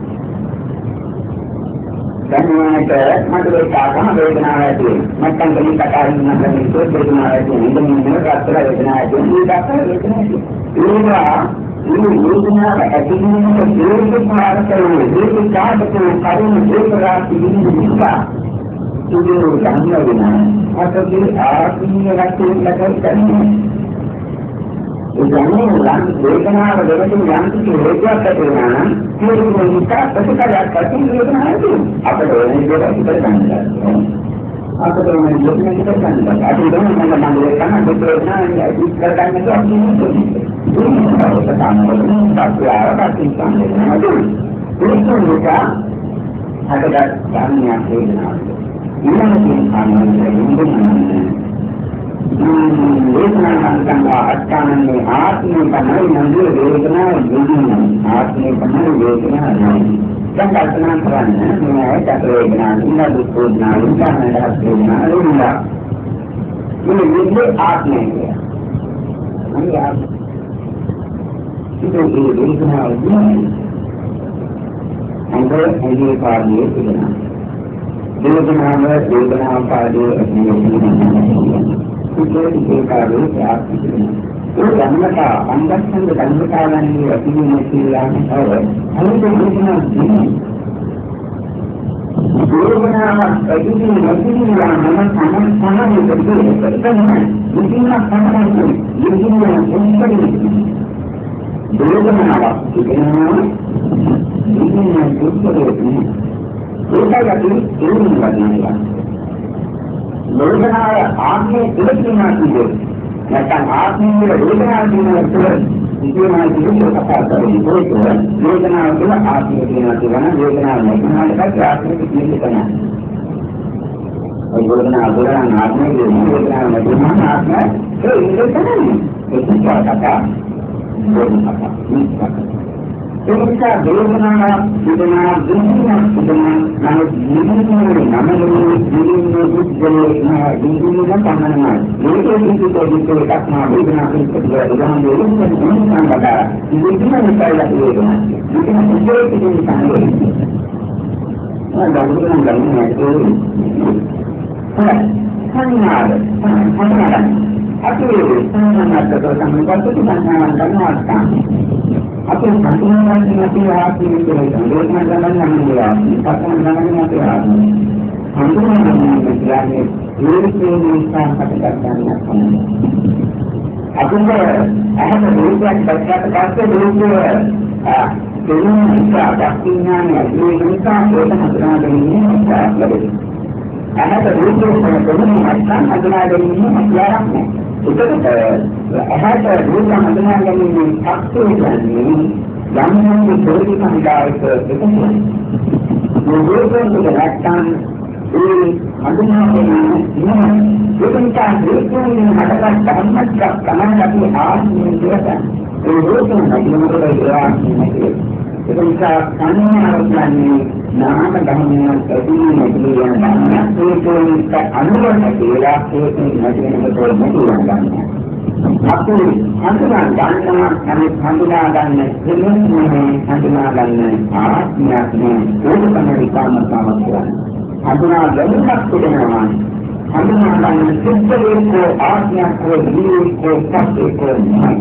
දැනනට මට වේදනාවක් වේදනාවක් ඇති නැත්නම් කලින් කතා කරන නම් වේදනාවක් ඇති ඉතින් මේක අතර වේදනාවක් ඇති මේක වේදනාව ඇති වෙනකොට ඒක පාරතරේ ඒක කාටකෝ කරුණු ඒක රාශි විඳිනවා ඉතින් ගන්න වෙනවා අතේ ආත්මීය රැකීම ලැබෙන්නේ ඒ කියන්නේ වේදනාව දෙකකින් යම් කිසි හේතුවක් ඇති වෙනවා නම් ඒක නිසා ප්‍රතිකාරයක් කරකින් වේදනාවක් අපිට වෙන විදිහට හිතට ගන්නවා අපිට වෙන විදිහට හිතට ගන්නවා අපි දැන් මම මන්නේ කරන වේදනාවක් ඉස්ස කරගන්න අපි අත්කානන්නේ ආත්මය තමයි නන්දිය වේදනාව දුන්නේ ආත්මය තමයි වේදනාව දැන් කල්පනා කරන්න මේ චතුර වේදනාව ඉන්න දුක් වේදනාව ඉන්නකට වේදනාව නෙවෙයි මේ විදිහේ ආත්මය කියන්නේ අනිත් ඒක වේදනාව දුන්නේ අන්තරයේ පාඩියේ තිබෙනවා වේදනාව පාඩියේ ඒ කාර්යයේ ආත්මිකයි. ඒ ධර්මතා අන්දස්සන්ද ධර්මතාවන්නේ අතිවිනේ කියලා නේද? අනිත් වේදනාව දුන්නේ වේදනාව ඇතිවෙන නැතිවෙන මම සමහරවිට වේදනාවක් වේදනාව ආත්මයේ ඉලක්කනා කියන්නේ නැත්නම් ආත්මීය වේදනාව කියනකොට ඉතිමාන කියන්නේ කතා කරන්නේ ඒක වේදනාව කියන ආත්මය කියන වේදනාව නැතිවෙනාට ආත්මයේ කියන්නේ තමයි. ඒ වේදනාව දුරන ආත්මයේ වේදනාව නැතිවෙන ආත්මය ඒ ඉන්නේ තමයි. ඒක කතා ඒක නිසා වේදනාව දුන්නා නමුත් නිවින්නේ නමලුනේ දුක්ජලේ දුන්නා තමයි. මේකේ කිසිදු එකක් නා වේදනාව පිළිබඳව උදාහරණ දෙන්න සංකල්පය. ඉතින් මේකයි වේදනාව. ඉතින් මේකේ තියෙන සංකල්පය. අපේ සංඥාකට සම්බන්ධව සංඥාවක් ගන්නවා. අපේ සංඥාවන්ගේ අපේ ආත්මය කියලා වේදනා ගන්න නෑ. පස්සෙන් ගන්න අපේ ආත්මය. සංඥාවන්ගේ කියන්නේ ජීවිතේ නිසාකට ගන්නවා. අපිට අහන රූපයක් දැක්කට පස්සේ රූපය දෙන්නා දක්ිනානේ ඒ නිසා ඒක හඳුනා ගැනීම ලැබෙනවා. අහත රූපය තමයි නැත්නම් හඳුනා ගැනීම අත්‍යාරක් නෑ. ඒකට අහත රූප හඳුනා ගැනීම ශක්තිය කියන්නේ යම්මෝ පොඩි සංකාරයක දෙකක්. මේ රූපයෙන් නැත්නම් ඒ හඳුනා ගැනීම ඒකෙන්ට රූපයෙන් හටගත් ධර්මයක් තමයි අපි ආත්මය කියලා. ඒ රූපයෙන් නැතිවෙනකොට ඒ ඒක නිසා සංඥාව කියන්නේ නාම ධර්මයක් ඇතිවෙන කියන ඒකේ අනුරණ කියලා ඒකේ නැතිවෙනකොට නැතිවෙනවා. අපි හඳුනා ගන්න දෙන්නේ හඳුනා ගන්න ආත්මයක් නේ ඒක තමයි කාමතාවක් කියන්නේ. හඳුනා ගැනීමක් තිබෙනවා. හඳුනා ගන්න සිද්ධ ආත්මයක් හෝ ජීවිතේ සත්‍යකෝ නැහැ.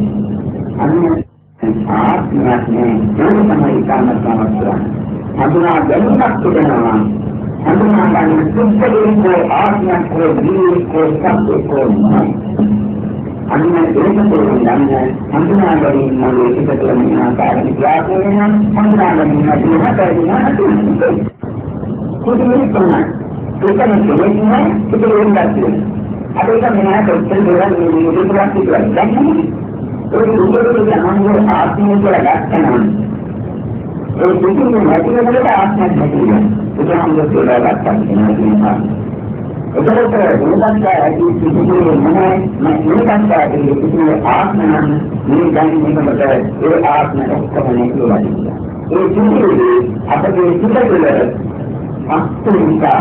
ආත්මයක් නේ ඒක තමයි කාමතාවක් කියන්නේ. හඳුනා ගැනීමක් තිබෙනවා. හඳුනා ගන්න සිද්ධ ආත්මයක් හෝ ජීවිතේ සත්‍යකෝ නැහැ. අන්න ඒක තේරුම්ගන්න හඳුනා ගැනීම මොලේ පිටතට යන ආකාරය ක්‍රියාත්මක වෙනවා. හඳුනා ගැනීම නැතිවෙනවා. කොහොමද කරන්නේ? ඒකම කියන්නේ ඒක වෙනදාදී. අද ඒක මෙන්න කොච්චර දේවල් මේ විදිහට කියලා දැක්කම ඒක උදේට යනවා ආත්මය කියලා ගන්නවා. ඒ දෙකම නැතිවෙනකොට ආත්මයක් නැතිවෙනවා. බුදුහාමුදුරුවෝ කියලා ගත්තා. ඒකට මොනවාද ඇති සිදුවේ මොනවාද ඇති ආත්මයන් මේ දැනීමකට ඒ ආත්ම ඔක්කොම නෙකුවා. ඒ සිදුවේ අපේ සිදුවල අස්තුනිකා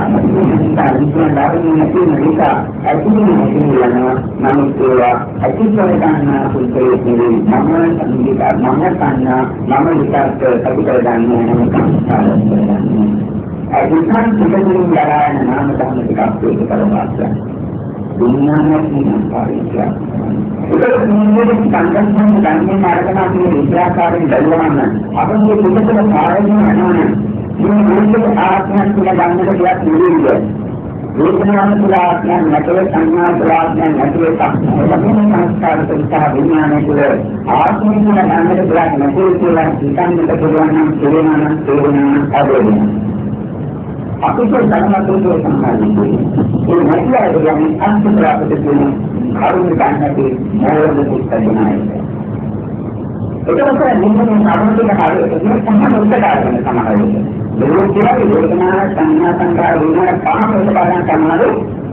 නිකා ඇතිවෙන කියනවා නමුත් ඒවා ඇතිවෙන ගන්න පුතේ මම සංගීත මම කන්නා මම විකාශ කවිතර ගන්න නම් සංස්කාරය අදිස්ථාන පිටුමින් යලාන නාම ධර්ම ටිකක් ඒක කරපාස්සා දුන්නාම කියන පාරිච්ඡය ඒක නිමෙන්නේ සංකල්පන ධර්මයේ මාර්ගනා කියන විද්‍යාකාරයෙන් දරුවන්න අපේ පිටතට පාරේ යනවා මේ මොකද ආත්මය කියලා ගන්නට දෙයක් නෙවෙයි. වේදනාව තුළ ආත්මය නැතේ සංඥා තුළ ආත්මය නැතේ සංස්කාර තුළ සහ විඥානය තුළ ආත්මය කියලා ගන්නට දෙයක් නැතේ කියලා හිතන්නට පුළුවන් නම් තේරෙනවා අදෝනේ. අපිට ධර්මතුන්ගේ සම්මානයි. ඒ නැතිවද කියන්නේ අන්තිමට කියන කරුණ ගන්නදී මොනවද පුස්තකනායි. ඒකත් නිම්මනේ සාමාන්‍යක කාර්යයක් තමයි උත්තරාගෙන සමානයි. ඒක කියන්නේ වේදනා සංඥා සංකාර විඥාන පහකට බලන කරනවලු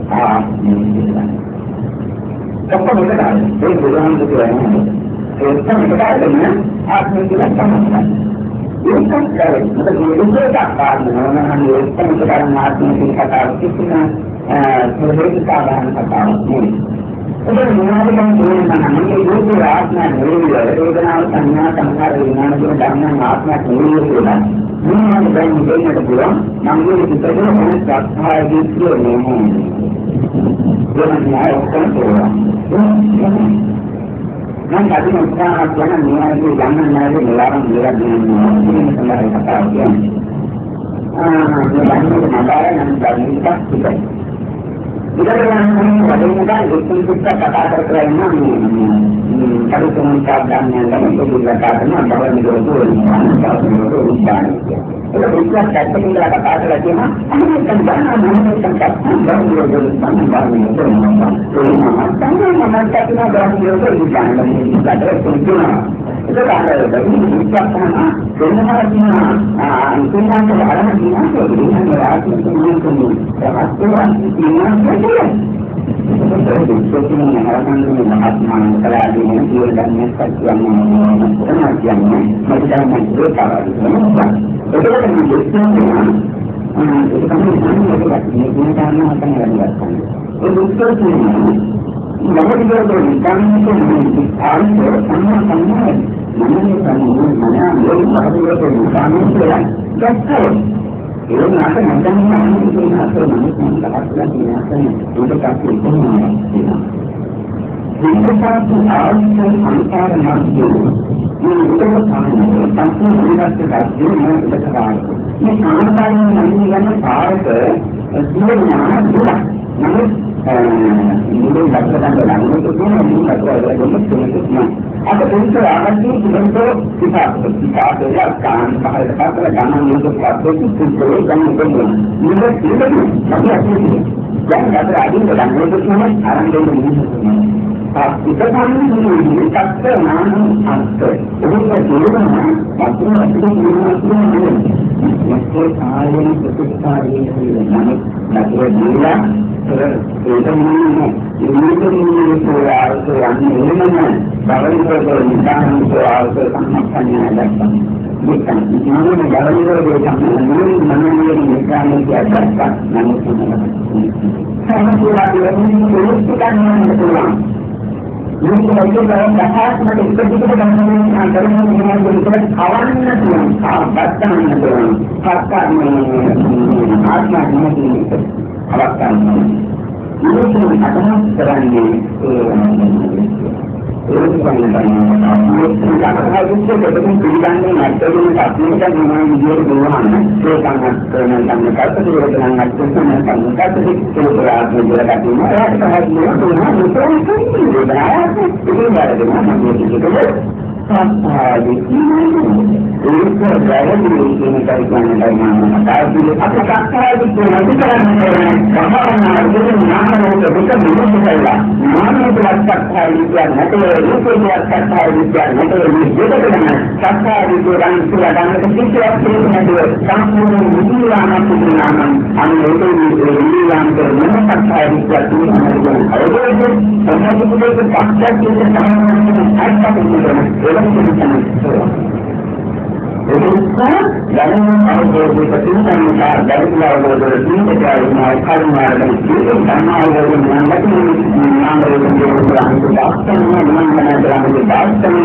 ඔක්කොම එකයි. ඒ බුදුහාමුදුරුවෝ කියන්නේ ඒ තමයි කාර්යය ආත්මය කියලා තමයි. ඒකත් කරේ මොකද මේක කාරණා නෝනහන් ඒකම කරන ආත්මය කියන කතාව කිසිම ප්‍රවේශ සාධාරණ කතාවක් නෙවෙයි. ඒක මොනවද කියන්නේ මේ ආත්මය නෙවෙයි වේදනාව සංඥා සංකාර විඥාන කියන ධර්මයන් ආත්මයක් නෙවෙයි කියලා. මොනවද දැන් දෙන්නට පුළුවන් නම් මේ පිටේ මොන සත්‍යයේදී කියන්නේ මොනවද ඔක්කොම නම් කදින උත්සාහයක් කරන නියමයේ ගන්න නැහැ නලාරම් ඉලක්ක දෙනවා මේ සඳහා කතාව කියන්නේ මේ මඩාරේ නම් ධර්මිකක් තිබේ. ඉතින් වදිනකන් දුක්ඛ කතා කරලා ඉන්නවා කරුතුන් කාඩන්නේ නම් දුක්ඛ කතා කරනවා බව නිරෝධ ඒක විශ්වාස කරගෙන කතා කරලා කියනවා අනිත් කන්දනා මොනවද කතා දෙක විදිහටලා මානසික සත්‍යය කියන්නේ රූපේ සත්‍යය කියන්නේ මේ දෙකම සත්‍යය විතරක් කියලා ගන්න කිසිවක් නෙමෙයි. සම්පූර්ණ මුලින්ම පුදුනාම අනිත් නිලාම් කරන සත්‍යය කියන්නේ ඒක සමාජික පක්ෂයක් කියන දැනුම් අවබෝධය ප්‍රතිසංකාර දැනුම් අවබෝධය දිනකයි මාර්ගය සම්මාවයෙන් නාමයෙන් කියන දාස්තන මනෝමය දාස්තන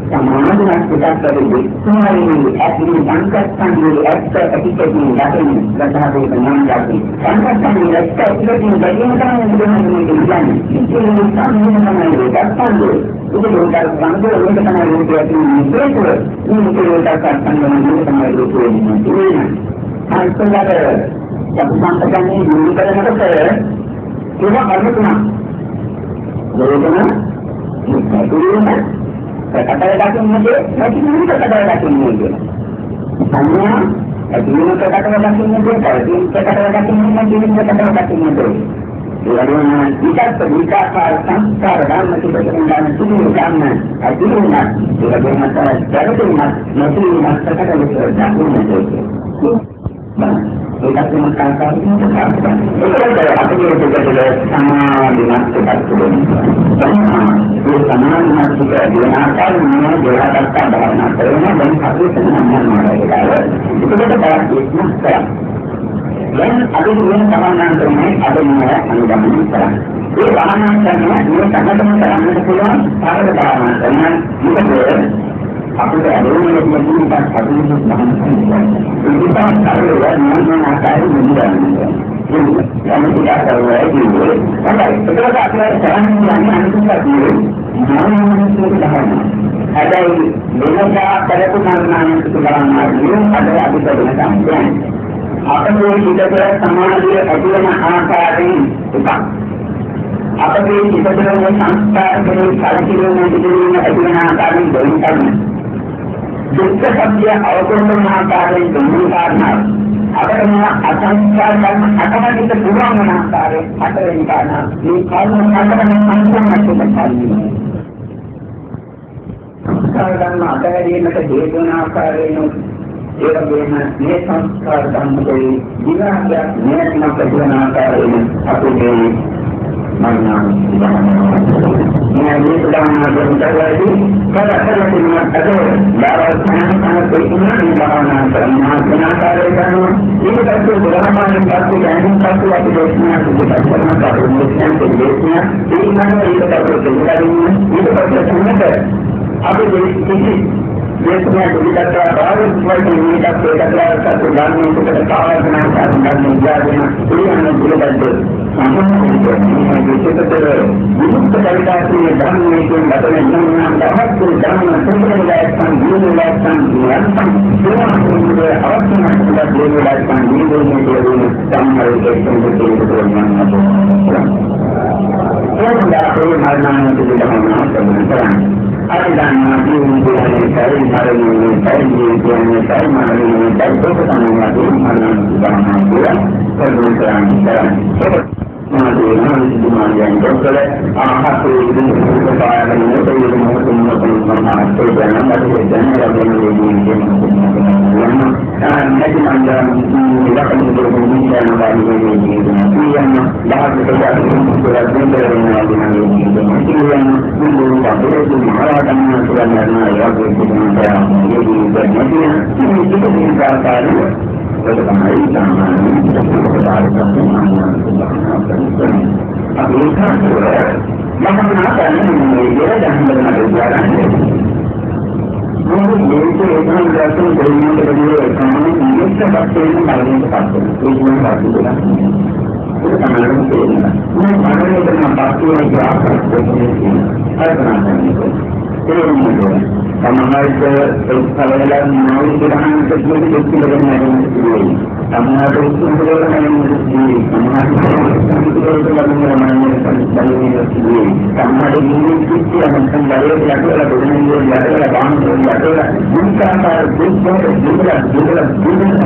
සමාධියක් පිටතරේ සමාධියේ ඇතුළේ සංකප්පන්ගේ ඇත්ත පිටකේ යටින් ලතහේ නම් යටි සංකප්පන්ගේ ඇත්ත පිටකේ දෙවියන් තමයි කියන්නේ ඒක සම්මතමයි ගත්තන්නේ ඒක උදාර සංකල්ප වලට තමයි කියන්නේ මේක උදාර සංකල්ප තමයි කියන්නේ අයිතලර යප්පන්තකන්නේ නිතරකට ඒක කරනවා වේදනා මුක්තිය කතාව දකින්නේ නැතිනම් කතාව දකින්නේ සංඥා අදිනක කතාව දකින්නේ පරිදි කතාව දකින්නේ නැතිනම් කතාව දකින්නේ ඒ වගේම විකාර සංස්කාර ධර්ම තිබෙන ගන්න තුරු ගන්න අදිනුන ඒ වගේම තමයි නැතිනම් කතාව දකින්නේ ඒකත් මම කාර්යයක් ඒක අපේ දෙකේ සමාධිමත් එකක් තියෙනවා. ඒ සමාධිමත් එක දිනකට මම දෙකකට බලනවා. දැන් හදිස්සියෙන් මම මොනවද ඒකට බලන්න කරා. දැන් අපි කියන සමානාන්තරමයි අපි මොනවද අනුගමනය කරන්නේ. ඒ සමානාන්තරම මේ සංගතම කරන්නට පුළුවන් කාර්ය බාරණ කරන විදිහට අපිට අරමුණේ තියෙන කටයුතු ගන්න පුළුවන්. ඒකත් කාර්යය නම් ආකාරයෙන් නිදන්නේ. ඒක යම් කියාකාරයි කියන්නේ. ඒක අපිට කරන්නේ අනිත්‍යයි. මොනවද කියන්නේ? හැබැයි මෙලොව කරපු කර්මාන්ත බලන්න අද අපිට වෙනසක් අපේ හිතේ සමාධිය ඇතිවන ආකාරයෙන් එකක්. අපේ හිතේ සංස්කාර කෙරෙහි කලකිරීම දිගින් ඇතිවන ආකාරයෙන් දෙකක් කරනවා. දුක්ඛ සත්‍ය අවබෝධ ආකාරයෙන් තුන්වෙනි කාරණාව. අපේ අසංස්කාර කර්ම අකමැතික පුරාණ ආකාරයෙන් හතරවෙනි කාරණාව. මේ කාරණා හතරෙන් සම්පූර්ණ කරගන්නවා. සංස්කාර ධර්ම අතහැරීමට හේතු වන ආකාරයෙන් ඒ වගේම මේ සංස්කාර ධර්මයේ විරාගයක් නැතිනම් ප්‍රතිවන ආකාරයෙන් අපේ මනෝමය මේ විස්තරණ දෙන්නටදී කරකරන අතර දාර්ශනික කේතුනා විභාවනා කරන ආකාරය කරනවා. ඒකත් බුදුරජාණන් වහන්සේ ගැනීම පසු අපි දේශනා කරන කරුණු දේශනා ඒකට අපි දේශනා දෙවිදත්තා භාවිත වලින් මේකත් ඒකට ගන්න උකට කාරණා කරන ඉජාදෙන ඉරියන්න පිළිබඳ සම්පූර්ණ විශේෂතර විමුක්ත කල්පාතේ ධර්මයේ කියන ධර්ම ධර්ම සම්පූර්ණයෙන් ජීවලයන් ජීවන්නේ අවශ්‍යම දෙවිලයන් ජීවන්නේ සම්මාරයේ අරිදාන ජීවිතයේ කාර්ය මාර්ගයේ කාර්යයේ කියන්නේ සාමාන්‍යයෙන් දැක්වෙන සම්මානයේ මනෝවිද්‍යාත්මක කරනවා. මාගේ මානසිකමායන් දොස්තර ආහතේ ඉදිරියට පායන මොකද මොකද මනසේ දැනගන්න දැනගන්න නැති මන්දම් ඉලක්කම් දෙකකින් යන බාහිරයේ කියන ලාභක දාන සමාජ එක්කලලා නෝයි ගහන දෙයක් දෙකකින් නේද සමාජ උත්සවවල නෙමෙයි සමාජ උත්සවවල නෙමෙයි සමාජ නිමිති අන්තම් බලයේ යටවල දෙන්නේ යටවල බාහන යටවල මුල්කාකාර දුක්ඛ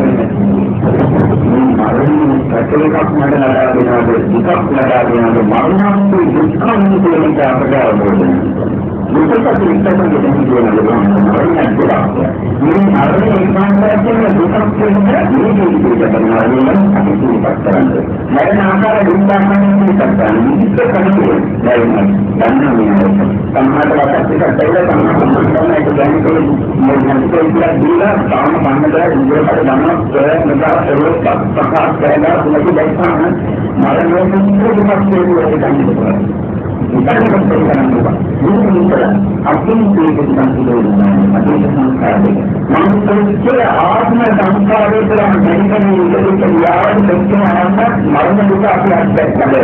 මරණ පැටලක් නඩලා දෙනවා දුකක් නඩලා දෙනවා මරණත් දුක්ඛන් කියන අපට අවබෝධ වෙනවා මේක ඉස්සරහට ගෙනියන දෙයක් මේ අරගෙන ඉස්සරහට දුකක් කියන්නේ මේ ජීවිතය කරනවා අපි ඉස්සරහට කරන්නේ මරණ ආකාර දුක්ඛාන්නේ කරන්නේ ඉස්සරහට දැනෙන්නේ දැනන්නේ සම්මාදවත් අපිට දෙල තමයි ඒක දැනෙන්නේ මොකක්ද කියලා දීලා තාම බන්නදා ඉන්දියාවට ගන්න මෙතන සරලව පහක් කරලා තුනක දැක්කම මරණය දුක්ඛ කියන්නේ bukan berkaitan juga. Ini juga apa yang kita sudah ada sanskar. Manusia आत्म संस्कार dalam menjadikan diri kebiasaan berkenalan malah juga aspek ada.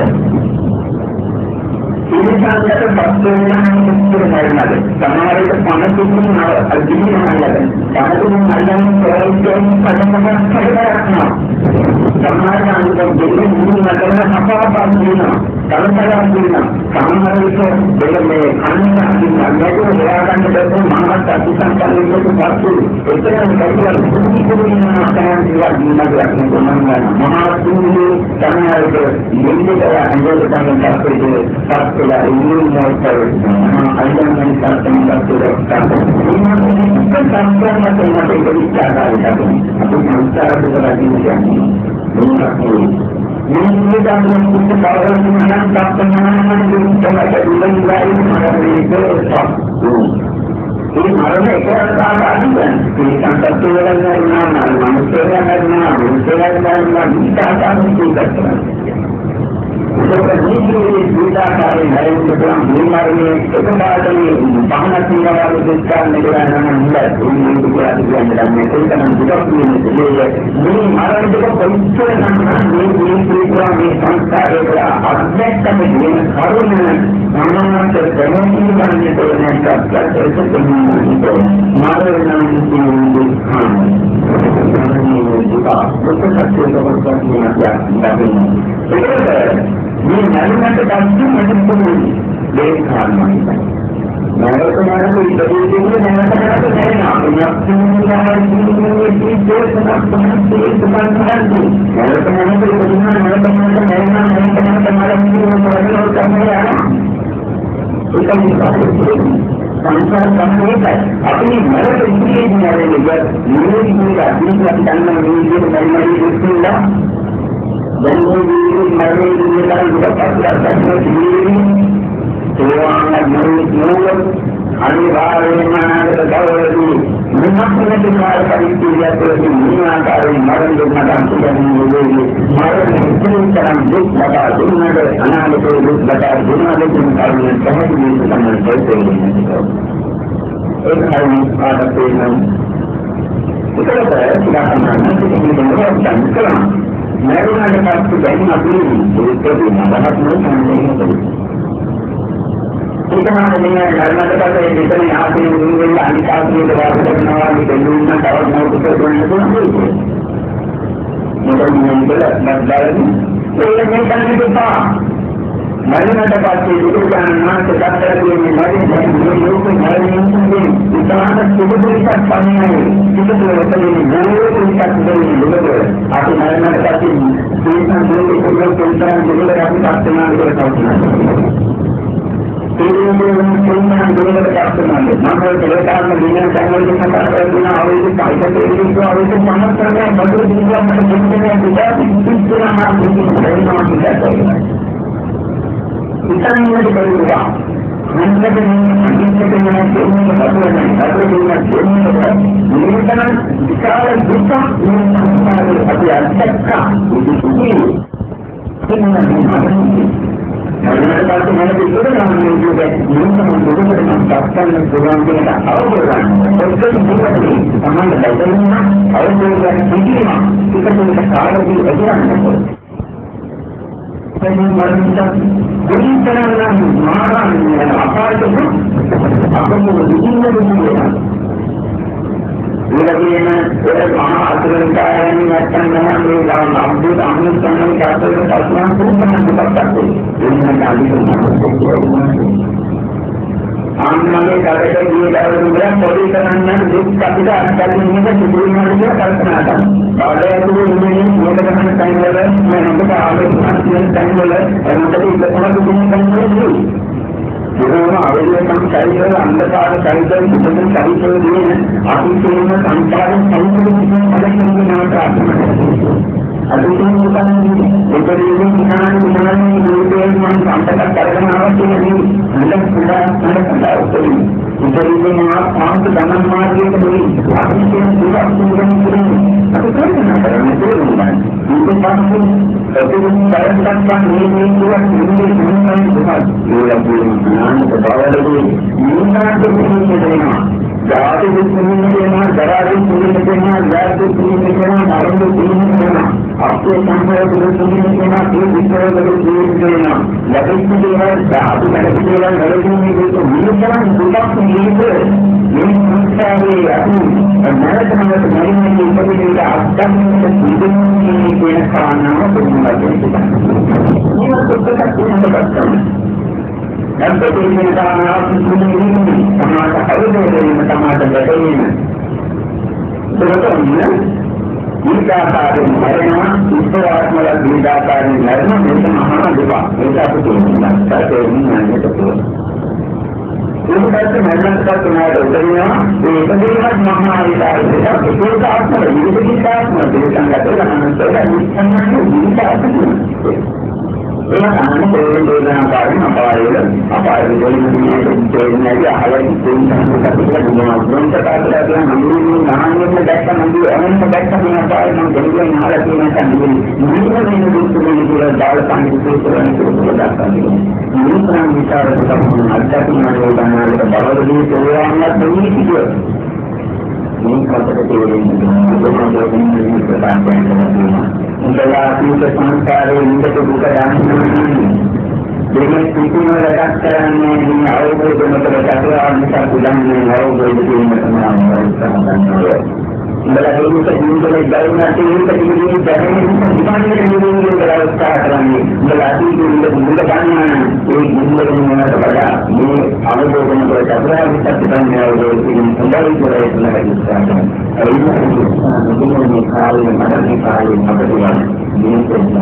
Ini sangat penting yang kita Samarai itu panas itu alami ada. Panas itu ada yang kadang-kadang ada. Samarai yang jadi ini adalah apa ini. Kalau saya bilang, Samarai itu dengan anak itu akan menjadi mahat kasihan kalau itu satu. Itu yang kita ini akan buat di negara kita. Mahat ini Samarai itu ini adalah anggota kita itu. Sudah ini motor, ayam yang tertembak sudah tertembak. Ini kan sampai macam-macam berbicara tadi. Aku bicara lagi macam ini. Ini dah menjadi kalau yang tak pernah ada bulan lain ada itu satu. Ini malamnya kalau ada kan, kita satu orang mana, manusia yang kita akan kita. Sebenarnya kita kali hari dalam lima ini kepada bahana tinggal diskan negara negara ini juga dalam mereka dan juga ini malam juga penting ini program ini sangat aspek kami harusnya nama terpenuhi dan itu yang dapat terpenuhi itu malam ini juga betul betul tapi ini nanti pasti macam tu lekhan macam. Mereka itu itu mereka nak punya ini dan ini dalam juga pasal sendiri seorang murid hari-hari mana terkawal ini menakutkan kita kali dia terus mengajar malam malam sudah menjadi malam itu dalam buku baca dunia anak itu buku baca dunia itu kalau kami itu sama seperti ini hari ada pilihan kita tidak pernah nanti kita mengucapkan kelam mereka ada pasti banyak ini itu banyak mengenai kita mendengar karena kata kita ni apa yang kita antar kita bahawa kita kita dunia kalau mau kita dunia itu mudah mudahan benar saya minta kita mana ada pasti itu kan mana kata dia mari kita ada cukup kita pandai kita betul ini boleh kita sendiri betul aku mana pasti kita boleh kita juga kami pasti nak kita ini memang benar customer. Nama kereta dengan channel dengan cara guna awal itu kaitan itu awal itu mana kerja baru juga macam yang juga itu nama itu dari nama kita itu. Kita ini ada berubah. Mana dengan ini baru dengan ini kan kalau buka ini tapi ada ini Karena kalau mana itu kan juga dengan kapten program kita tahu kan, betul juga ni sama dengan ini, kalau juga ini kita punya cara di ajaran itu. Jadi manusia ini cara marah apa itu? Apa yang dia Bila orang aturan kaya ini macam mana dalam abdul amin sangat kata aturan pun pernah dibaca ini kali Amname kata dia dalam juga polikaranya juga tidak ada ini sebelumnya juga kalkulasi. Kalau itu ini mereka kan tanggal mereka ada tanggal mereka itu orang itu tanggal Jika awalnya kami cari anda cara cari kita cari ini, aku cuma sampai ada yang mengenai Aku cuma bukan seperti ini kita sampai karena awak ini anda sudah ukuri. Jadi maaf dalam marga ini aku cuma bukan aku kan itu pasti Tapi saya ini juga ini bukan yang terbawa lagi. Ini kan jadi ini jadi ini आपके संपर्क में सुनने के ना फिर विचार करो दूर देना लकड़ी की है साथ में लकड़ी वाला लकड़ी में तो ये तरह दूसरा सुनिए ये संस्था है अभी मैं समझ नहीं है कि कभी भी आप तक नहीं के खाना तो मुझे ये तो तक नहीं करता dan betul karena आप सुनने नहीं समाज हर जगह समाज जगह में तो गीताकारी मरण ईश्वरात्मक गीताकारी मरण में महादिवा ऐसा कुछ करते नहीं तो इनका मरण का तुम्हारा उतरना एक महाविद्यालय गीतात्मक गीतात्मक गीतात्मक Ia akan dengan karena apa ini hal yang kita belum terkadang mengambil mendatang orang mendatang apa yang menjadi hal yang akan ini dalam itu datang ini orang bicara tentang ada pengaruh bahwa itu orang itu ini kata teori ini Adalah kita sampai untuk bukan dengan itu mereka sekarang ini awal dengan berkata kita pulang dengan awal dengan teman-teman Bila kita juga dari nanti kita juga jangan kita berlalu sekarang ini bila kita bukan ini kepada ini awal dengan berkata kita pulang dengan awal ini kembali kepada Islam ini kali mana kali apa dia ini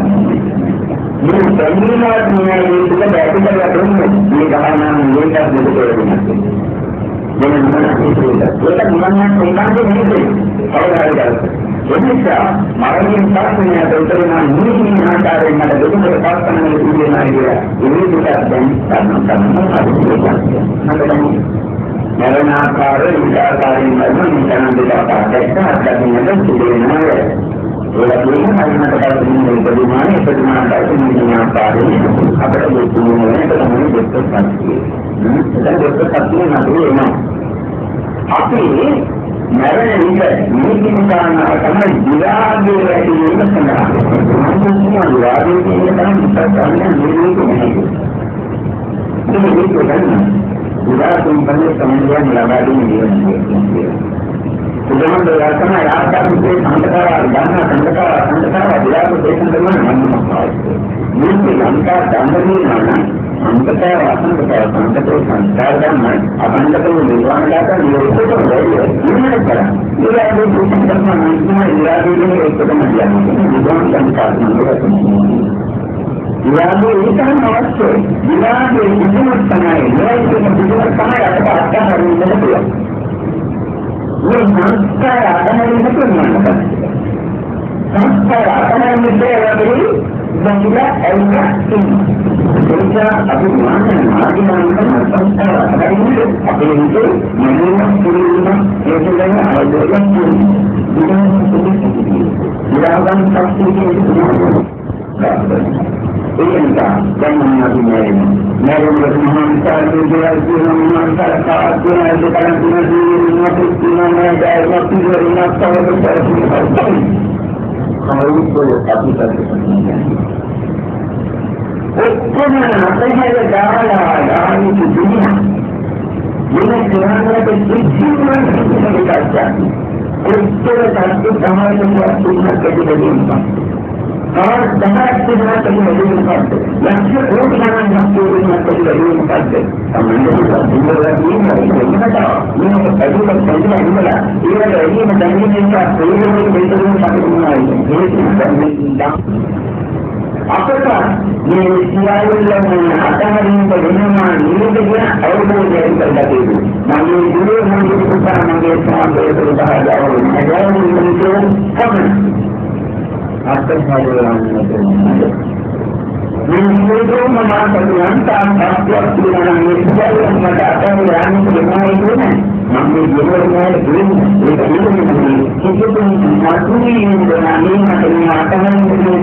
terminalnya itu kan berarti kita ini karena mereka betul-betul dengan mana itu kita mana tentang ini kalau ada jadi malam ini pasnya terutama ini ada yang ada itu berpasangan dengan ini kita dan karena Karena karya memang jangan dipakai ada dengan sebenarnya. Kalau ini hanya terkait dengan bagaimana ini apa itu namanya dokter sakti. Dan dokter sakti nanti memang. Tapi mereka ini karena karena dia ini sebenarnya. Semua ini kan kita ini. Ini kan Sudah tumpahnya kemudian melabadi dia. Sudah mendengarkan ayat itu sangat dia itu dengan mana. Ini langkah tandanya mana? Antara dan akan ketemu di ruang data di itu ini cara. Dia ada bukan mana dia ini itu kemudian di ruang data Lalu ini kan masuk. Lalu ini setengah ini, itu setengah ada apa hari ini tu? Ini sampai ada hari ini tu mana? Sampai ada hari ini tu lagi, dan juga elok ini. Jadi apa mana? Lagi mana sampai ada hari ini? Apa itu? Mana puluhan? Itu lagi ada yang pun. Jangan sampai itu. Ingat jangan nabi Mary bermanfaat juga bermanfaat juga sekarang punya ada waktu beringat tahu bersama kalau itu tapi tadi Ukuran apa yang dalam itu dunia ini kerana kesucian kita baca ukuran satu sama dengan sunnah kejiwaan और दहर के साथ कभी नहीं करते लक्ष्य रोज जाना लक्ष्य में कभी नहीं करते समझने का जिम्मेदार नहीं है बताओ ये कभी तक समझ नहीं मिला ये रही में जानने में का कोई नहीं बेहतर में शामिल होना है ये करने आपका ये सियारुल्लाह में आता है इनको दुनिया में ये दिया और वो जैसे कर देते हैं मांगे दूर मांगे ऊपर मांगे साथ तो बाहर जाओ मैं जाऊँ उनको कम Atas hadiran itu mengatakan bahwa dengan Islam yang mendatang yang kelima itu mampu diurusnya itu pun masuk dengan ini mengatakan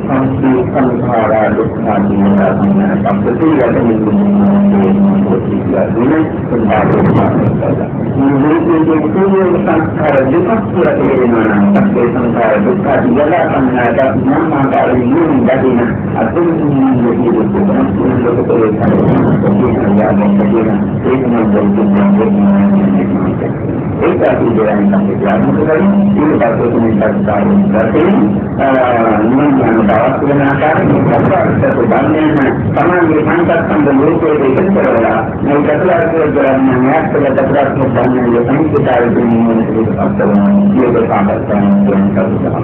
සංස්කාරා දුක්ඛාදීනා සම්පති යතමින් දුනේ සංස්කාර දුක්ඛය තේරෙනවා නම් ඒ සංස්කාර දුක්ඛාදීලා සම්මාදා නාමකාරී නිදින අතුරුනින් ඒක අපි දෙයයන් තමයි කියන්නේ ඒක පස්සේ නියම දවස් වෙන ආකාරයෙන් අපට දන්නේ තමයි සංකප්පන්ද ලෝකයේ දෙකක් කරලා මේ කතරාගේ ග්‍රහණ නැත්නම් කතරාගේ සම්මානයේ සංකේතය දෙන්නේ අපතන මේක සාකච්ඡා කරනවා.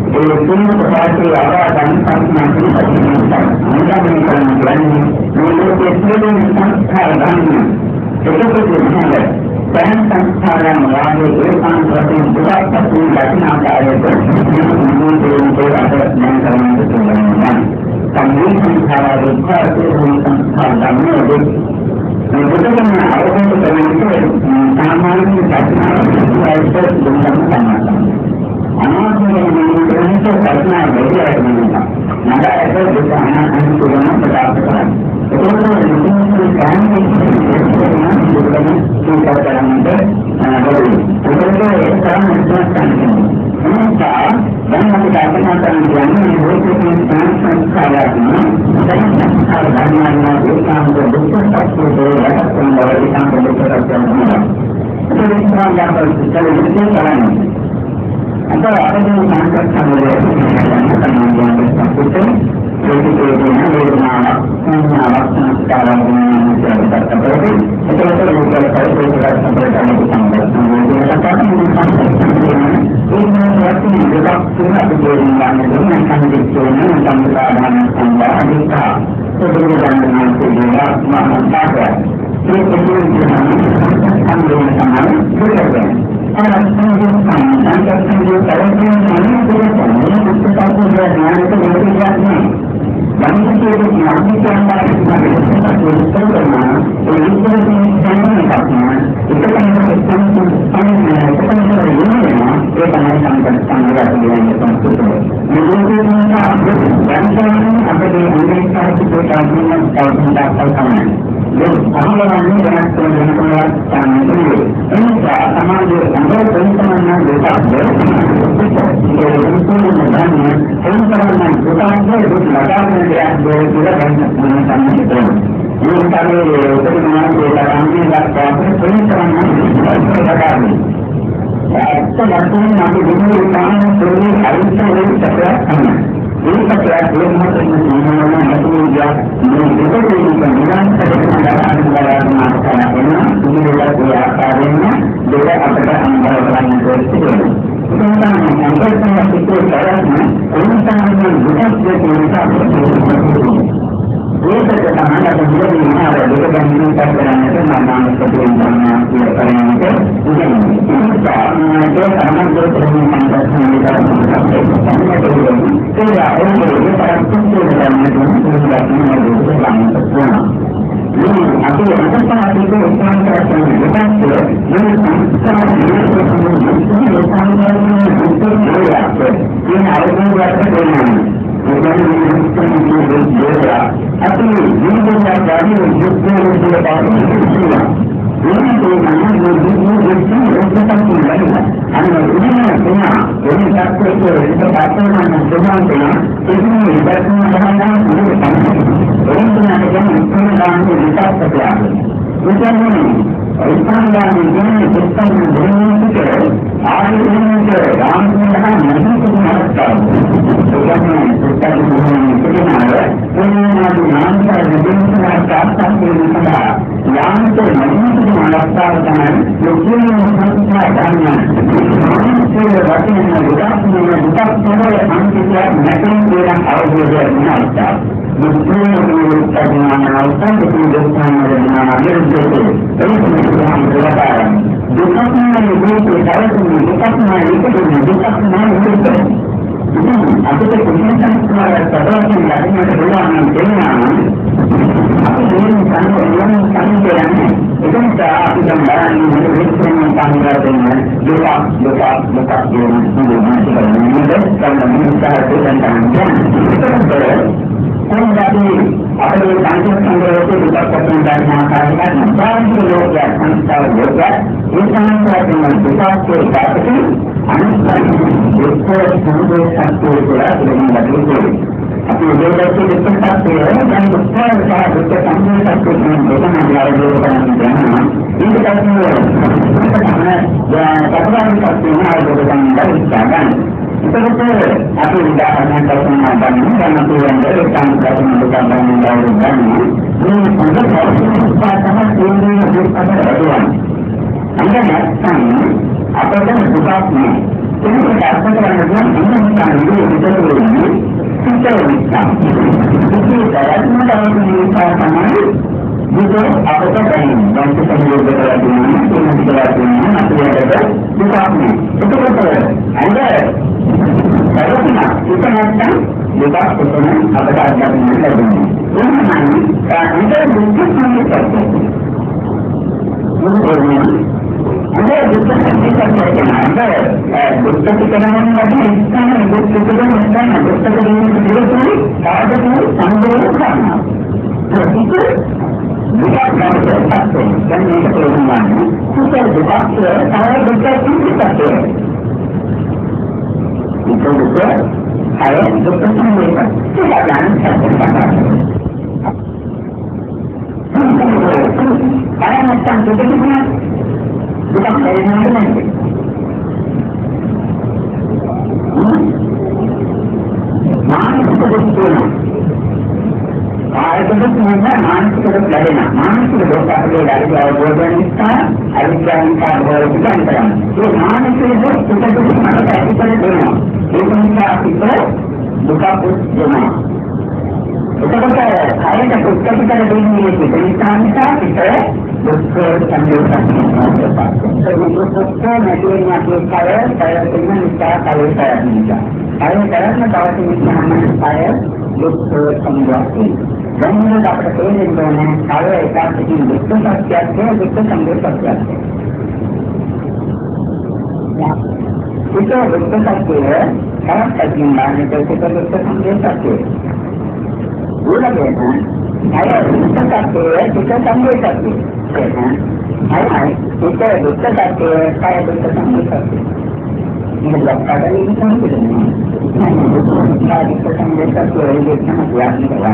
ඒ තුන් ප්‍රකාශයේ ආදායම් සංස්කෘතිය අනුගමනය කරන්නේ මේ ලෝකයේ සියලුම සංස්කාර ගන්න. ඒකත් තමයි දැන් සංස්කාරයන් වාගේ ඒකාන්ත වශයෙන් දුරස්ත වූ ලක්ෂණාකාරයට මොනෝදේ අතර නම් කරන්නේ කියන්නේ. සම්මුඛ සංස්කාරයේ පාරේ සංස්කාර ගන්නකොට මේ බුදුන් අවබෝධ කරගන්න සාමාන්‍ය ලක්ෂණාකාරයට දුන්නා තමයි. අනාත්මයෙන් නිරන්තර කල්පනා වෙලා නඩ ඒක දුක අනාත්මයෙන් ප්‍රකාශ කරනවා. ඒකෝනේ මුලින්ම කාන්නේ atau ada yang sangat sangat sekarang Ini kata-kata yang mengenai ini kita bisa. Jadi saya cuma dalam kita sama itu apa saja yang kita boleh berada di mana, nanti ada juga itu betul. Ada kalau kita macam juga betul apa saja yang kita boleh. Ini ada bukan hanya satu. Ada bukan kita ada bukan kita namanya lagi bukan kita namanya bukan kita ini ada tu sambil kerana itu bukan satu dan yang kedua kita juga saya bukan kita itu bukan saya bukan mereka tidak jangan saya para macam tu bukan dari mana nanti? Mana kita betul? Kalau kita semua mana kita berada? Mana kita berada dari awal kita, ada yang awal kita kan? So mana kita mana kita berada? Itu kita bukan betul. Itu betul. Saya tak suka kita begini. Kita betul sambil berdebat. Betul nanti saya dengan kita kalau saya nikah. Saya tahu ini saya betul sambil dan ini dapat terjadi dengan kalau kita ini betul sambil berdebat. Ya, itu betul sambil kalau terjemahan itu kita betul sambil berdebat. Boleh kan? Saya betul sambil berdebat. Hai, kita betul tak saya betul tak. Ini berkata ini kan betul. Saya betul tak ini sangat kuat ni kawan.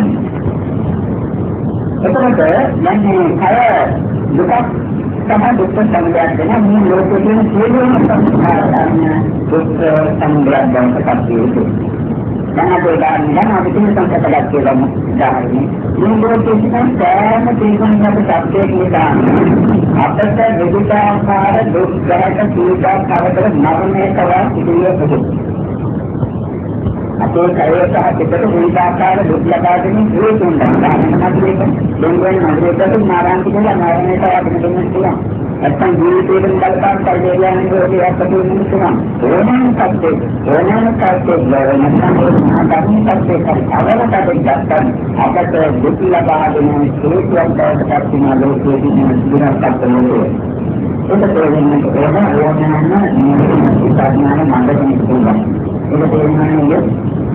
Betul yang saya juga sama betul tak dengan mulut ini selalu macamnya betul tak dan seperti itu. Jangan kita sampai pada dalam dah ini. Ini kita sama dengan kita kita. Apa saja kita pada dosa kita pada nama kawan itu betul. Atau saya kita tu kita pada dosa pada ini itu undang. Dengan itu marah kita kawan itu Akan diri dalam perjalanan dia betul semua. Orang kata kami kata awal kata jatuh apa betul apa dengan itu yang kita malu ini sudah kata itu. Itu perjalanan kita mana mana itu. Itu perjalanan dia.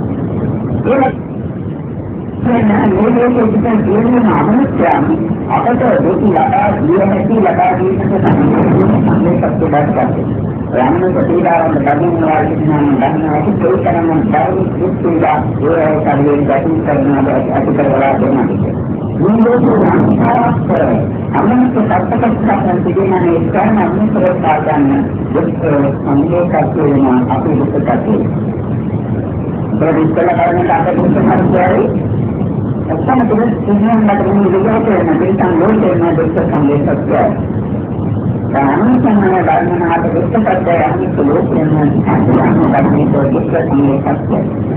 Karena kita dulu nama siapa? Apa betul lada dia lada itu sampai satu bahasa. Ramai tidak orang bergabung dan itu karena baru itu dah kalian jadi karena aku terlalu banyak. Minggu pulang kami tetap nanti mana sekarang kami terus akan ambil kartu aku itu kartu. Jadi setelah kami dapat harus cari. Sama terus yang nak menunjukkan nanti tanggung jawab dokter sambil kerja. Kami sama dengan ada dokter kerja yang itu yang kami dokter sambil kerja.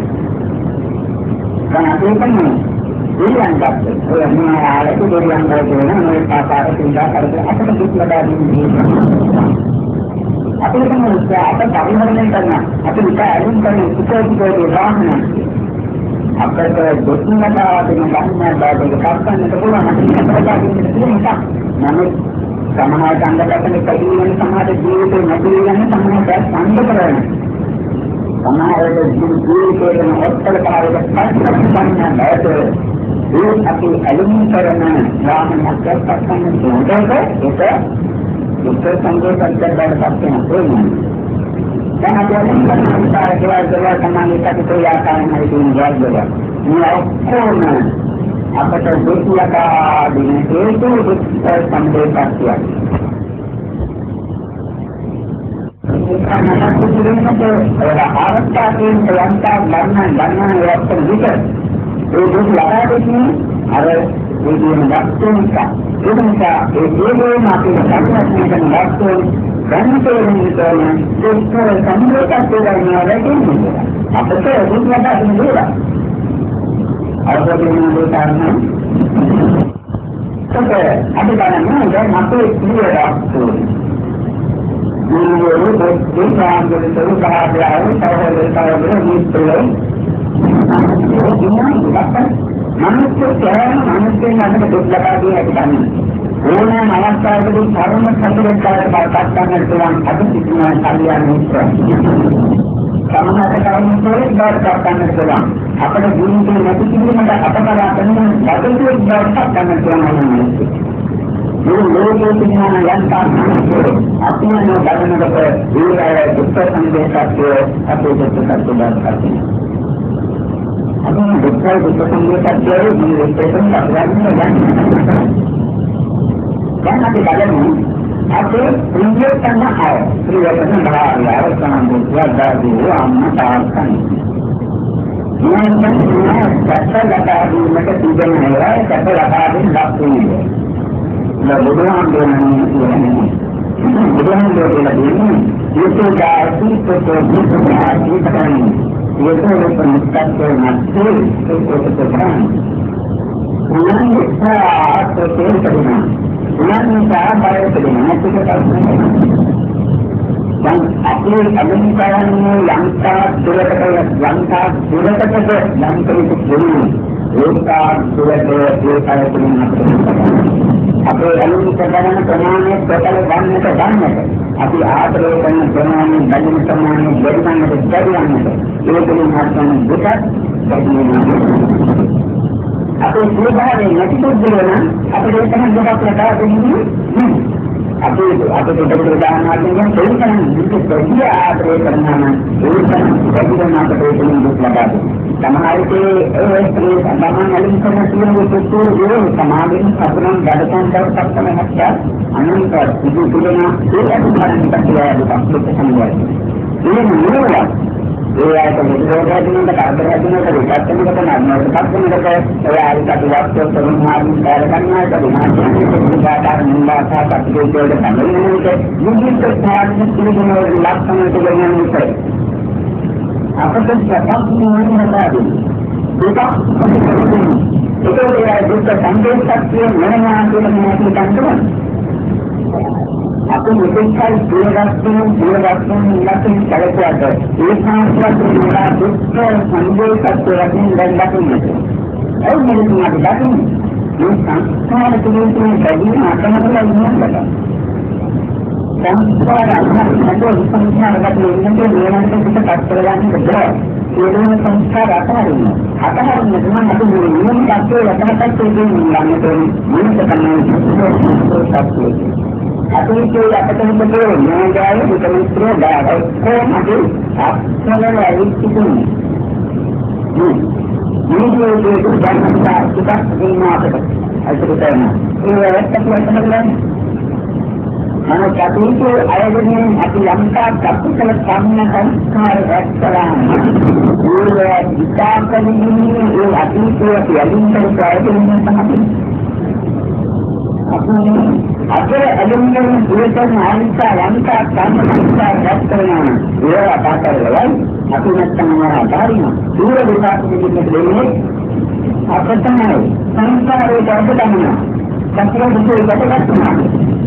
Dan apa ini? Dia yang dapat. Mengarah itu dia yang berjalan mereka para tinggal kerja. Apa yang kita dah ini? Apa yang kita apa kami harus kerana? Apa kita ini kerana kita di rumah. Apa dosen kata dengan banyak bagi kapan itu pula nanti kita jadi kita namun sama ada anda kata ini sama ada jiwa nanti ini sama ada anda berani sama ada jiwa dengan hotel kalau ada banyak ada ini tapi alumni karena ramai masyarakat pasang itu sambil terjadi pasti nanti. Dan ada yang kita jual teman kita itu ya kan itu jual. Ini apa apa terjadi ada di itu sampai pasti. Karena aku sudah itu harus takin terlantar dan yang terjadi. Itu lagi ini ada ini waktu kita. Itu kita itu mati kita dengan waktu ගන්තෝනේ දුක්ඛ සම්පූර්ණ කරනවා අපිට දුක්ඛ දෙන්නවා අරබෝනේ කාරණා අපි බලන්න දැන් අපේ පිළිවෙලක් මේ දුක්ඛාංගල සරුපාදයන් සහෝදරතාවය මිත්‍රයෝ මනුෂ්‍ය කෑම මනුෂ්‍යයන් අතර දුක් ලබා දී ඇති කන්නේ ඕනෑම අවස්ථාවකදී කර්ම සම්පූර්ණතාවයට පත් කරගන්න පුළුවන් අද සිටින කල්යාණ මිත්‍ර සමහර කර්මවල බාරගත් ගන්න පුළුවන් අපේ ජීවිතේ නැති කිරීමට අපකරා කරන බඩතුක් බාරගත් ගන්න පුළුවන් මේ ලෝකයේ තියෙන යන්තම් අපිනෝ බලනකොට ඊළඟ දුක් සංදේශයක් අපේ දෙකට කරනවා අපි දුක් සංදේශයක් කියන්නේ මේකෙන් දැන් අපි බලමු අපේ ප්‍රියතම අය ප්‍රියතම භාර්යාව සම්බුද්ධාදී අම්මතාවකන් මේ සත්‍යගතාදී මට තිබෙන ඒවා සත්‍යගතාදී ලක්ෂණය බුදුහාමුදුරනේ කියන්නේ යෝගාසි ප්‍රතිපදාති කරන්නේ යෝගෝ ප්‍රමුඛත්වය නැත්නම් ඒකෝපතරන් උනානිසා බයතේ නැතික කරන්නේ දැන් අපේ අනුකරණයේ ලංකා දුරකට යම් කෙනෙකු කියන්නේ ඒකා දුරට ඒකයෙන් අපේ අනුකරණ ප්‍රමාණය ප්‍රකල ගන්නට අපි ආදරය කරන ප්‍රමාණය බැඳෙන ප්‍රමාණය බැඳගන්නට බැරිවන්නට ඒකෙන් හත්න දුක අපේ ස්වභාවයෙන් නැති දෙයක් අපේ ඒකෙන් දුකක් ලබා දෙන්නේ අපේ දෙකට දානවා කියන්නේ ඒකෙන් දුක ආදරය කරනවා ඒකෙන් බැඳෙන අපේ ඒකෙන් දුක ලබා දෙනවා සමාජයේ ඒ සමාන අලින් කරන සියලු සමාජයෙන් සතුරන් වැඩසටහන් කරපත් තමයි හැකියා අනන්ත සිදු වෙන ඒකත් බලන්න බැහැ අපිට සම්බන්ධයි ඒ නෝවා ඒ ආයත මෙතනකට කරදරයක් වෙනකොට ඉස්සෙල්ලම කරනවා පස්සෙන්කට ඒ ආයත වස්තු සමුහාරින් කාර්යකරනවා විනාශනයේ විකාර නිවාසා කටයුතු සම්බන්ධ විවිධ සාධන පිළිගන්න ලක්ෂණ දෙකක් අපට සත්‍යයක් නෙවෙයි ඒක දුක් සංදේශයක් වෙනවා කියන එක තමයි අපි මෙතෙක්කල් දීර්ඝස්තන ඉලක්කෙන් කලකට ඒ සංස්කෘතිය දුක් සංදේශයක් වලින් දැන් දකින්නේ ඒ මොකද දකින්නේ මේ සංස්කාර තුළින් බැදී ආත්මවල ඉන්නකොට සංස්කාර අනුව සංස්කාරගත වෙන්නේ නියමකට පිටපත් කරගන්න බෑ ඒ සංස්කාර අතහරින්න නම් අපි නියම කටේ යටහටත් කියන්නේ මොනවද තමයි අපේ අපතේ නෝදාය මුතමිත්‍ර දාය කොහොමද අත්සලව ඇවිත්තුනේ මේ දුක්ඛ සුඛ දිනාකට අයිතිකරන ඒ වැත්තක් මම කටයුතු අයගෙන අපි යම්තා කප්පකල සම්න සංස්කාර රැස්කරන ඒ විචාකලින්නේ ඒ අතීතයේ යලින්තර ප්‍රයෝජන තමයි අපේ අලුම්ගෙන දුරටම ආනිසා යම්තා සංස්කාර රැස්කරන ඒ අපාතරවල අපි නැත්තම් ආකාරින දුර විපාකෙකින් දෙන්නේ අපතමයි සංස්කාරයේ අපතමයි සතර දුකේ යටගන්නවා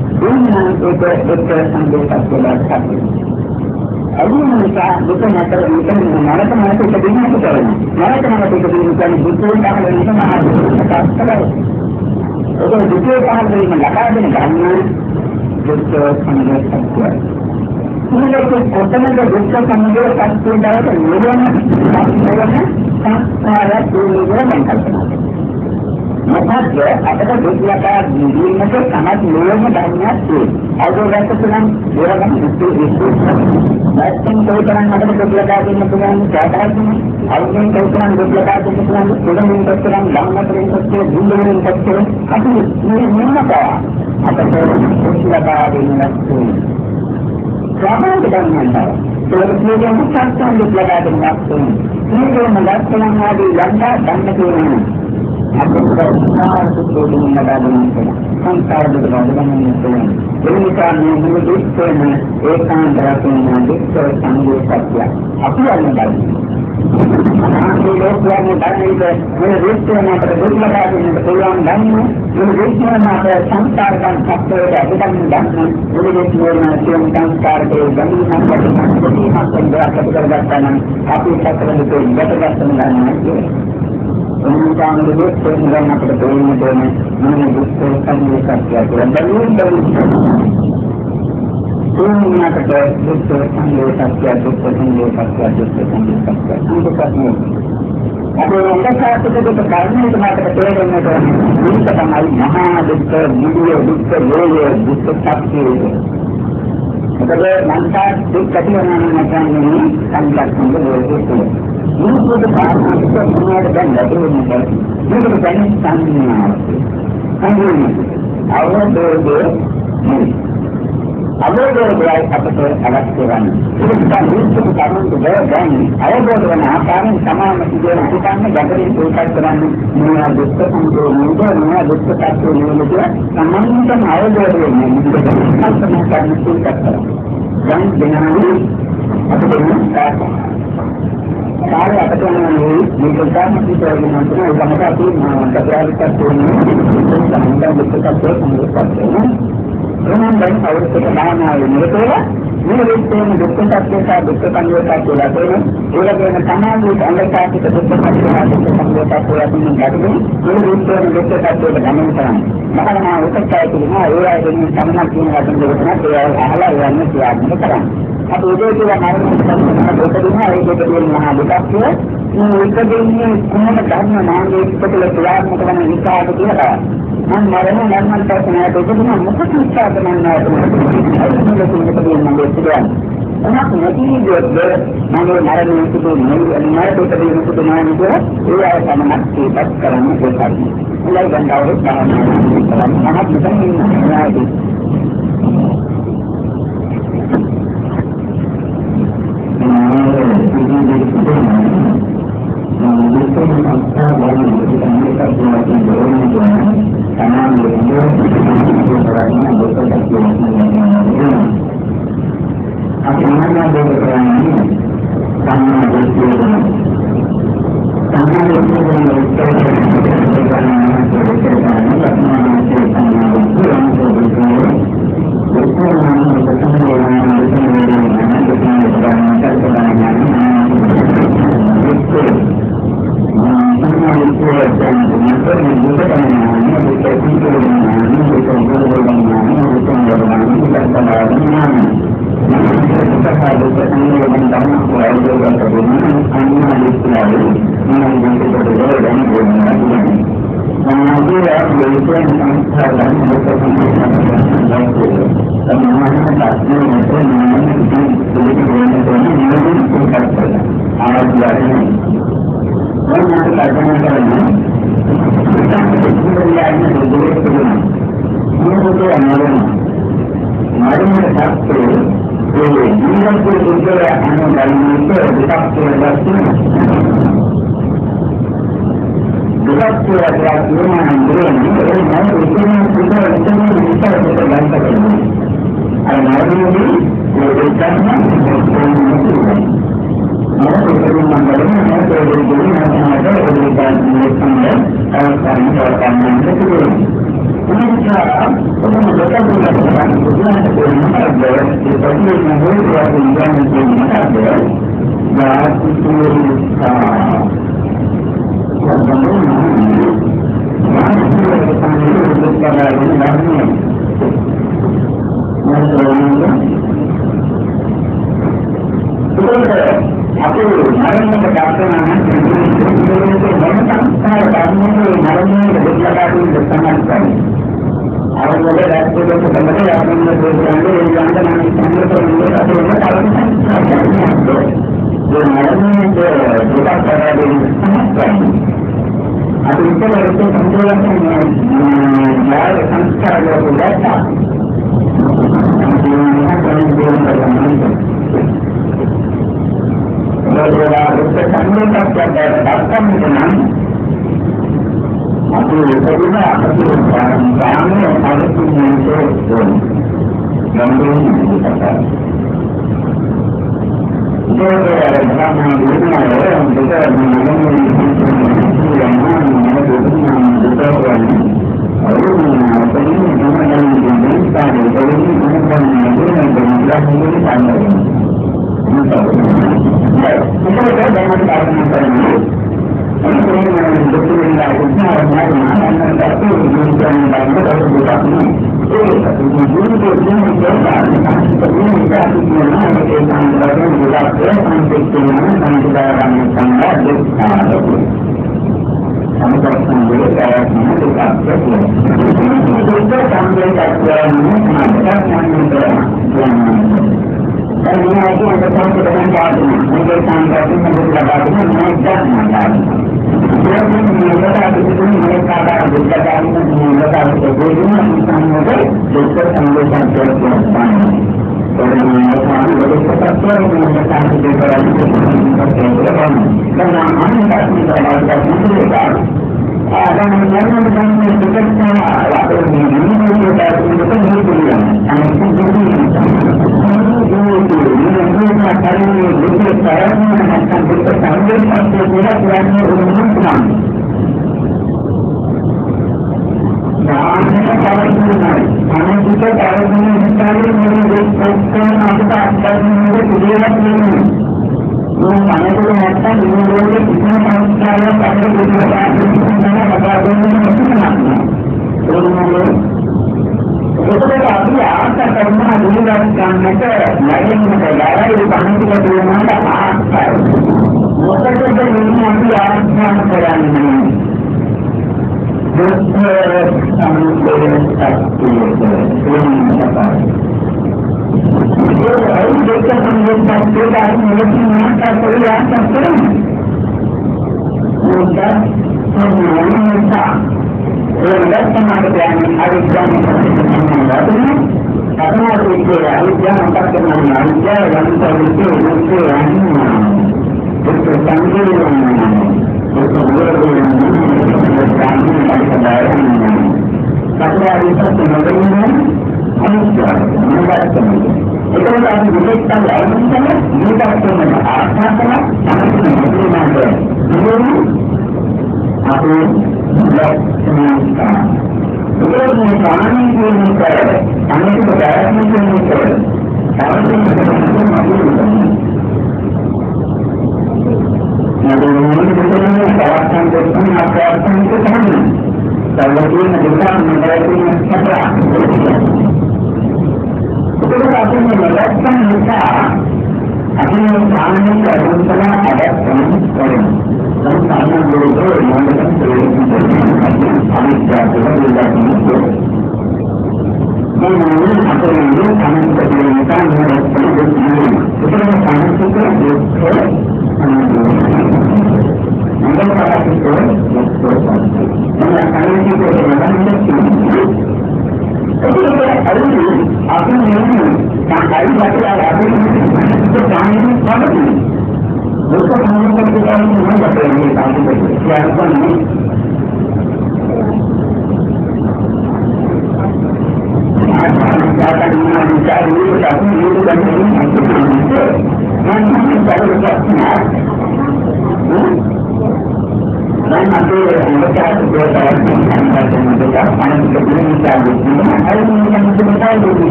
ඒක සංදේශයක් කියලා අදිනේක දුක නැතර මෙතන නරක මානසික දෙන්නට කරනවා නරක මානසික දෙන්න බුද්ධෝන් කාලේ තමයි අස්තරයි ඒක දුකේ පහළ වෙන ලබා දෙන ගන්න දුක් සංදේශයක් කියනවා මේක කොතනද දුක් සංදේශයක් කියනකොට නිවන සංස්කාර දුර්වල කල්පනා මොකද අපිට දුක්ලකා ජීවිතේ තමයි ලෝම ධර්මයක් තියෙන්නේ. අවබෝධයක් තුනක් ඒවගම නැත්නම් තෝතරන් අපිට දුක්ලකා දෙන්න පුළුවන් සාධාරණ අවුෙන් තෝතරන් දුක්ලකා දෙන්න පුළුවන් පොඩමින් තෝතරන් ධම්මතරෙන් තෝතරන් දුන්නමින් තෝතරන් අපි මේ මොනවාද අපිට දුක්ලකා දෙන්න සාමාන්‍ය ධර්මයන්ට ඒකේ මුඛාන්තයෙන් දුක්ලකා දෙන්න මේකම ලක්ෂණ ආදී යන්නා ධම්ම කියනවා අපේ සංස්කාර දුක දුන්නට සංස්කාර දුක ගන්න Ini kan yang disebutkan ekandrasnya disebut sanggul satya. Apa yang ada? Ini lokal yang ada itu, ini disebutnya berdua ini betulan dan ini disebutnya samsar dan satya bukan dan ini disebutnya samsar dan ini masuk berapa ketergantungan api satya itu ketergantungan itu. Kemudian disebut dengan betulan itu ini disebut sanggul satya dan ini ada disebut sanggul satya Apa yang kita sebut karena itu mata keterangan itu ini sama maha disebut video disebut satya itu. Jadi manfaat keterangan macam ini sangat sangat itu. Ini sudah karena kita semua dan itu ini bukan sangat awal berbuat apa tu alat Quran. Itu bukan itu kamu juga dan awal berbuat apa sama masih kita ni jadi itu Quran mana buku sambil mana buku satu ni juga. Sama macam awal berbuat ni kita semua kan mesti kata. Dan dengan ini apa dengan kalau apa tu ni kita mesti tahu dengan apa macam tu keberadaan satu ni kita buku satu sambil satu. Memang banyak orang terkenal ini betul. Ini itu buku satu panggil satu lagi. Ia dengan sama dengan anda kita buku satu panggil satu lagi menjadi. Ini itu buku satu dengan sama. Maka nama itu saya terima. Ia dengan sama dengan dengan dengan ahla yang siap sekarang. Apa itu juga mahu kita berterima itu dengan mahadikasnya. Ini ini semua karena nama itu betul keluar macam kita itu ada. Mereka memang terkenal itu dengan muka kita dengan Anak nanti juga mana itu itu juga ia sama nanti pas sekarang itu tadi. Mulai dan tahu sekarang sangat bisa ini.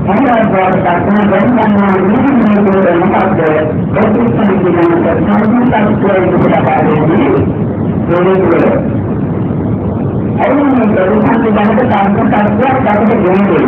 සංඝාසාර කරන ගමන්නා නිදිමේ දෝරන මොකද ප්‍රතිසං කියන සංකල්පයේ ඉස්සරහාදී ඒකවල අයිනේ ප්‍රතිසං කියන සංකල්පයක් අපිට ගෙනෙන්නේ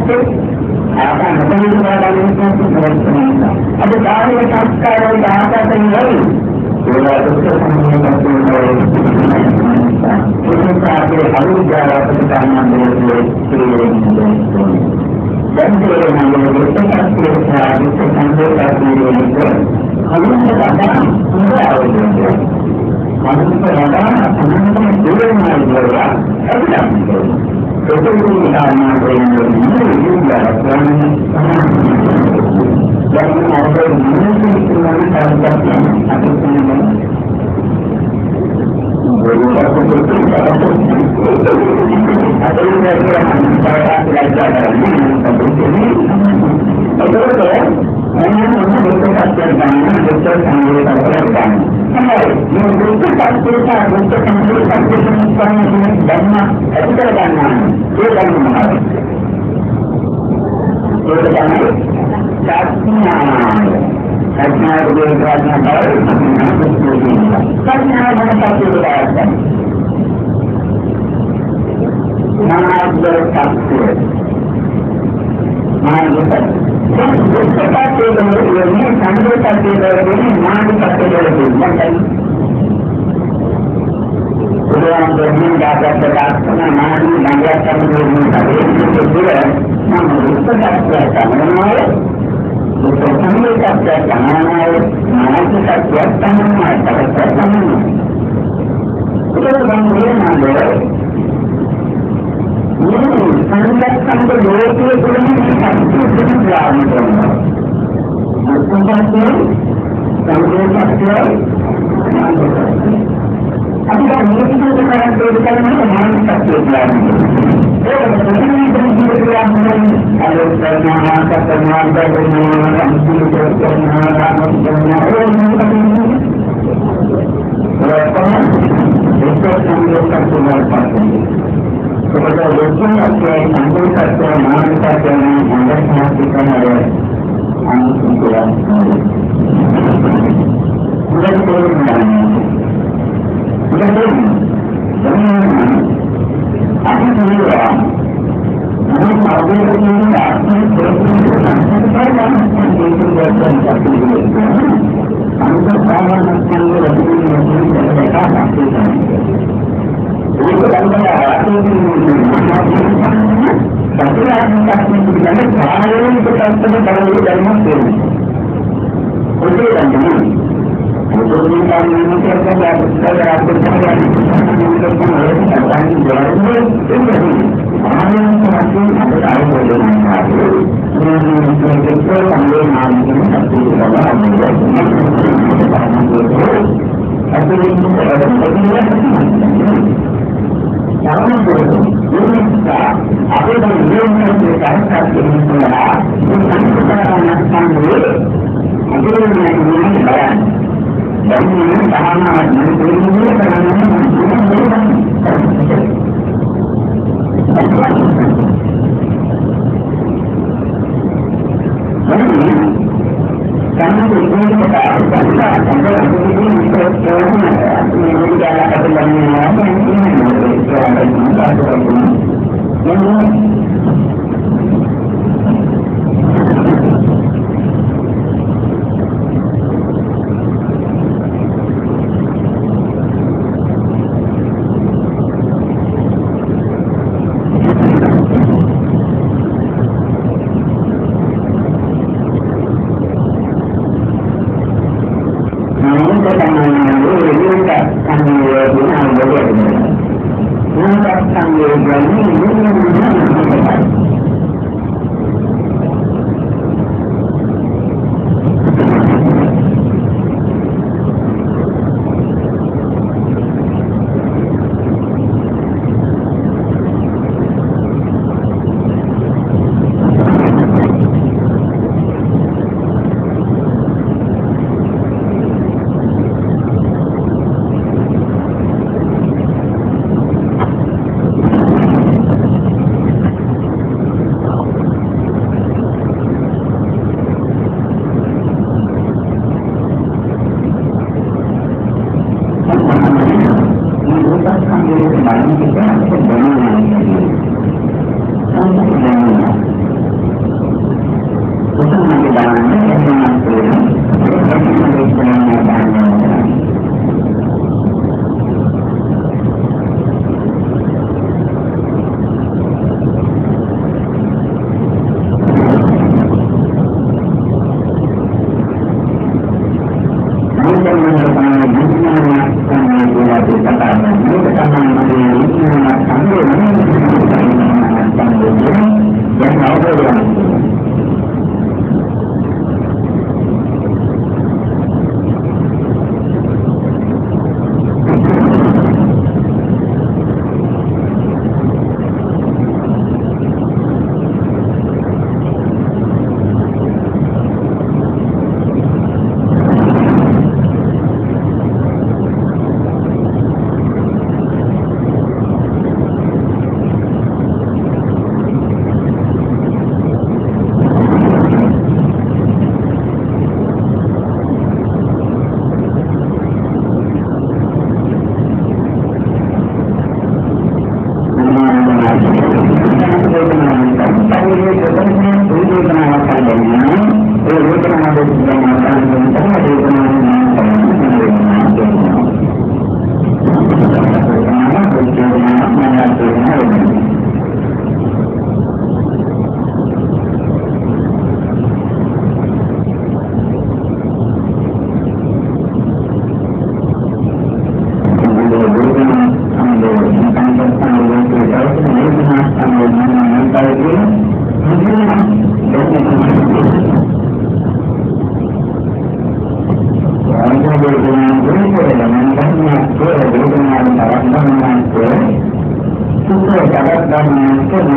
නැත්තේ ආකාර මොකද කරන්නේ අද කාර්ය සංස්කාරවල ආකාරයෙන් වල ඒවා දුක්ඛ සමුදය ඒකේ අනුග්‍රහයට සම්බන්ධ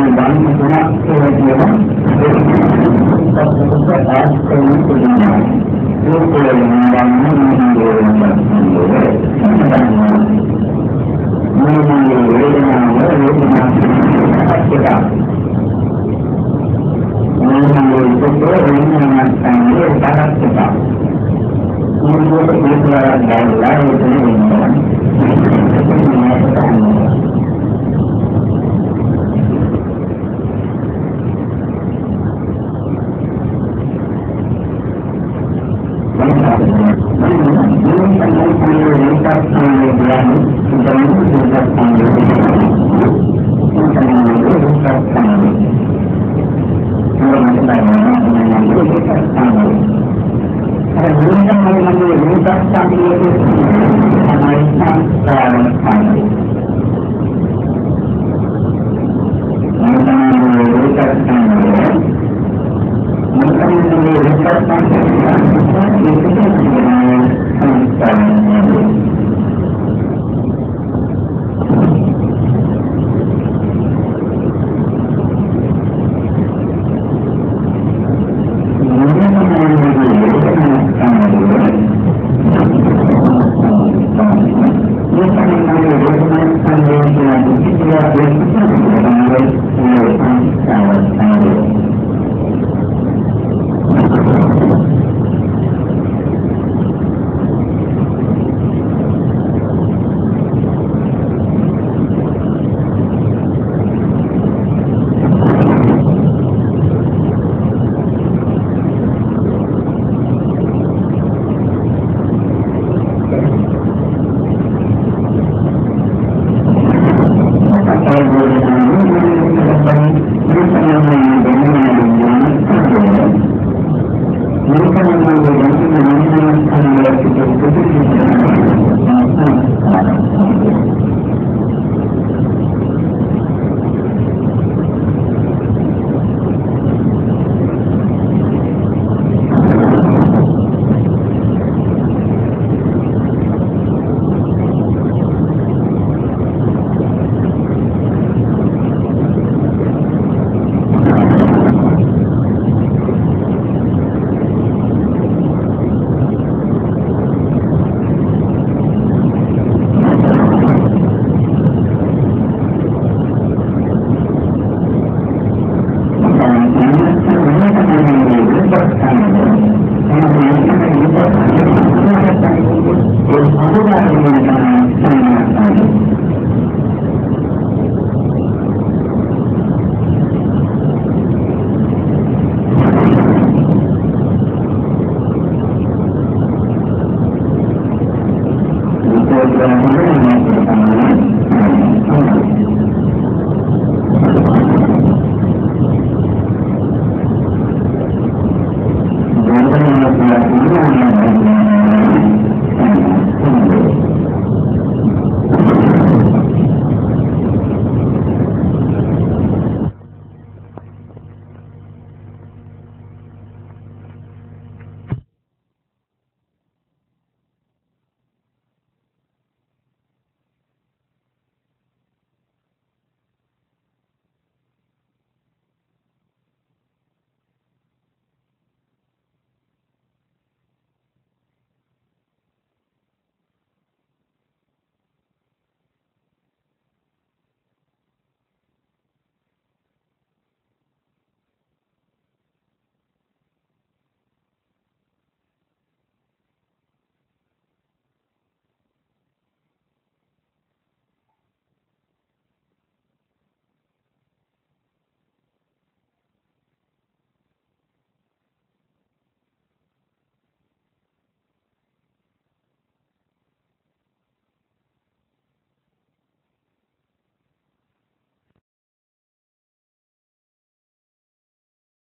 Sampai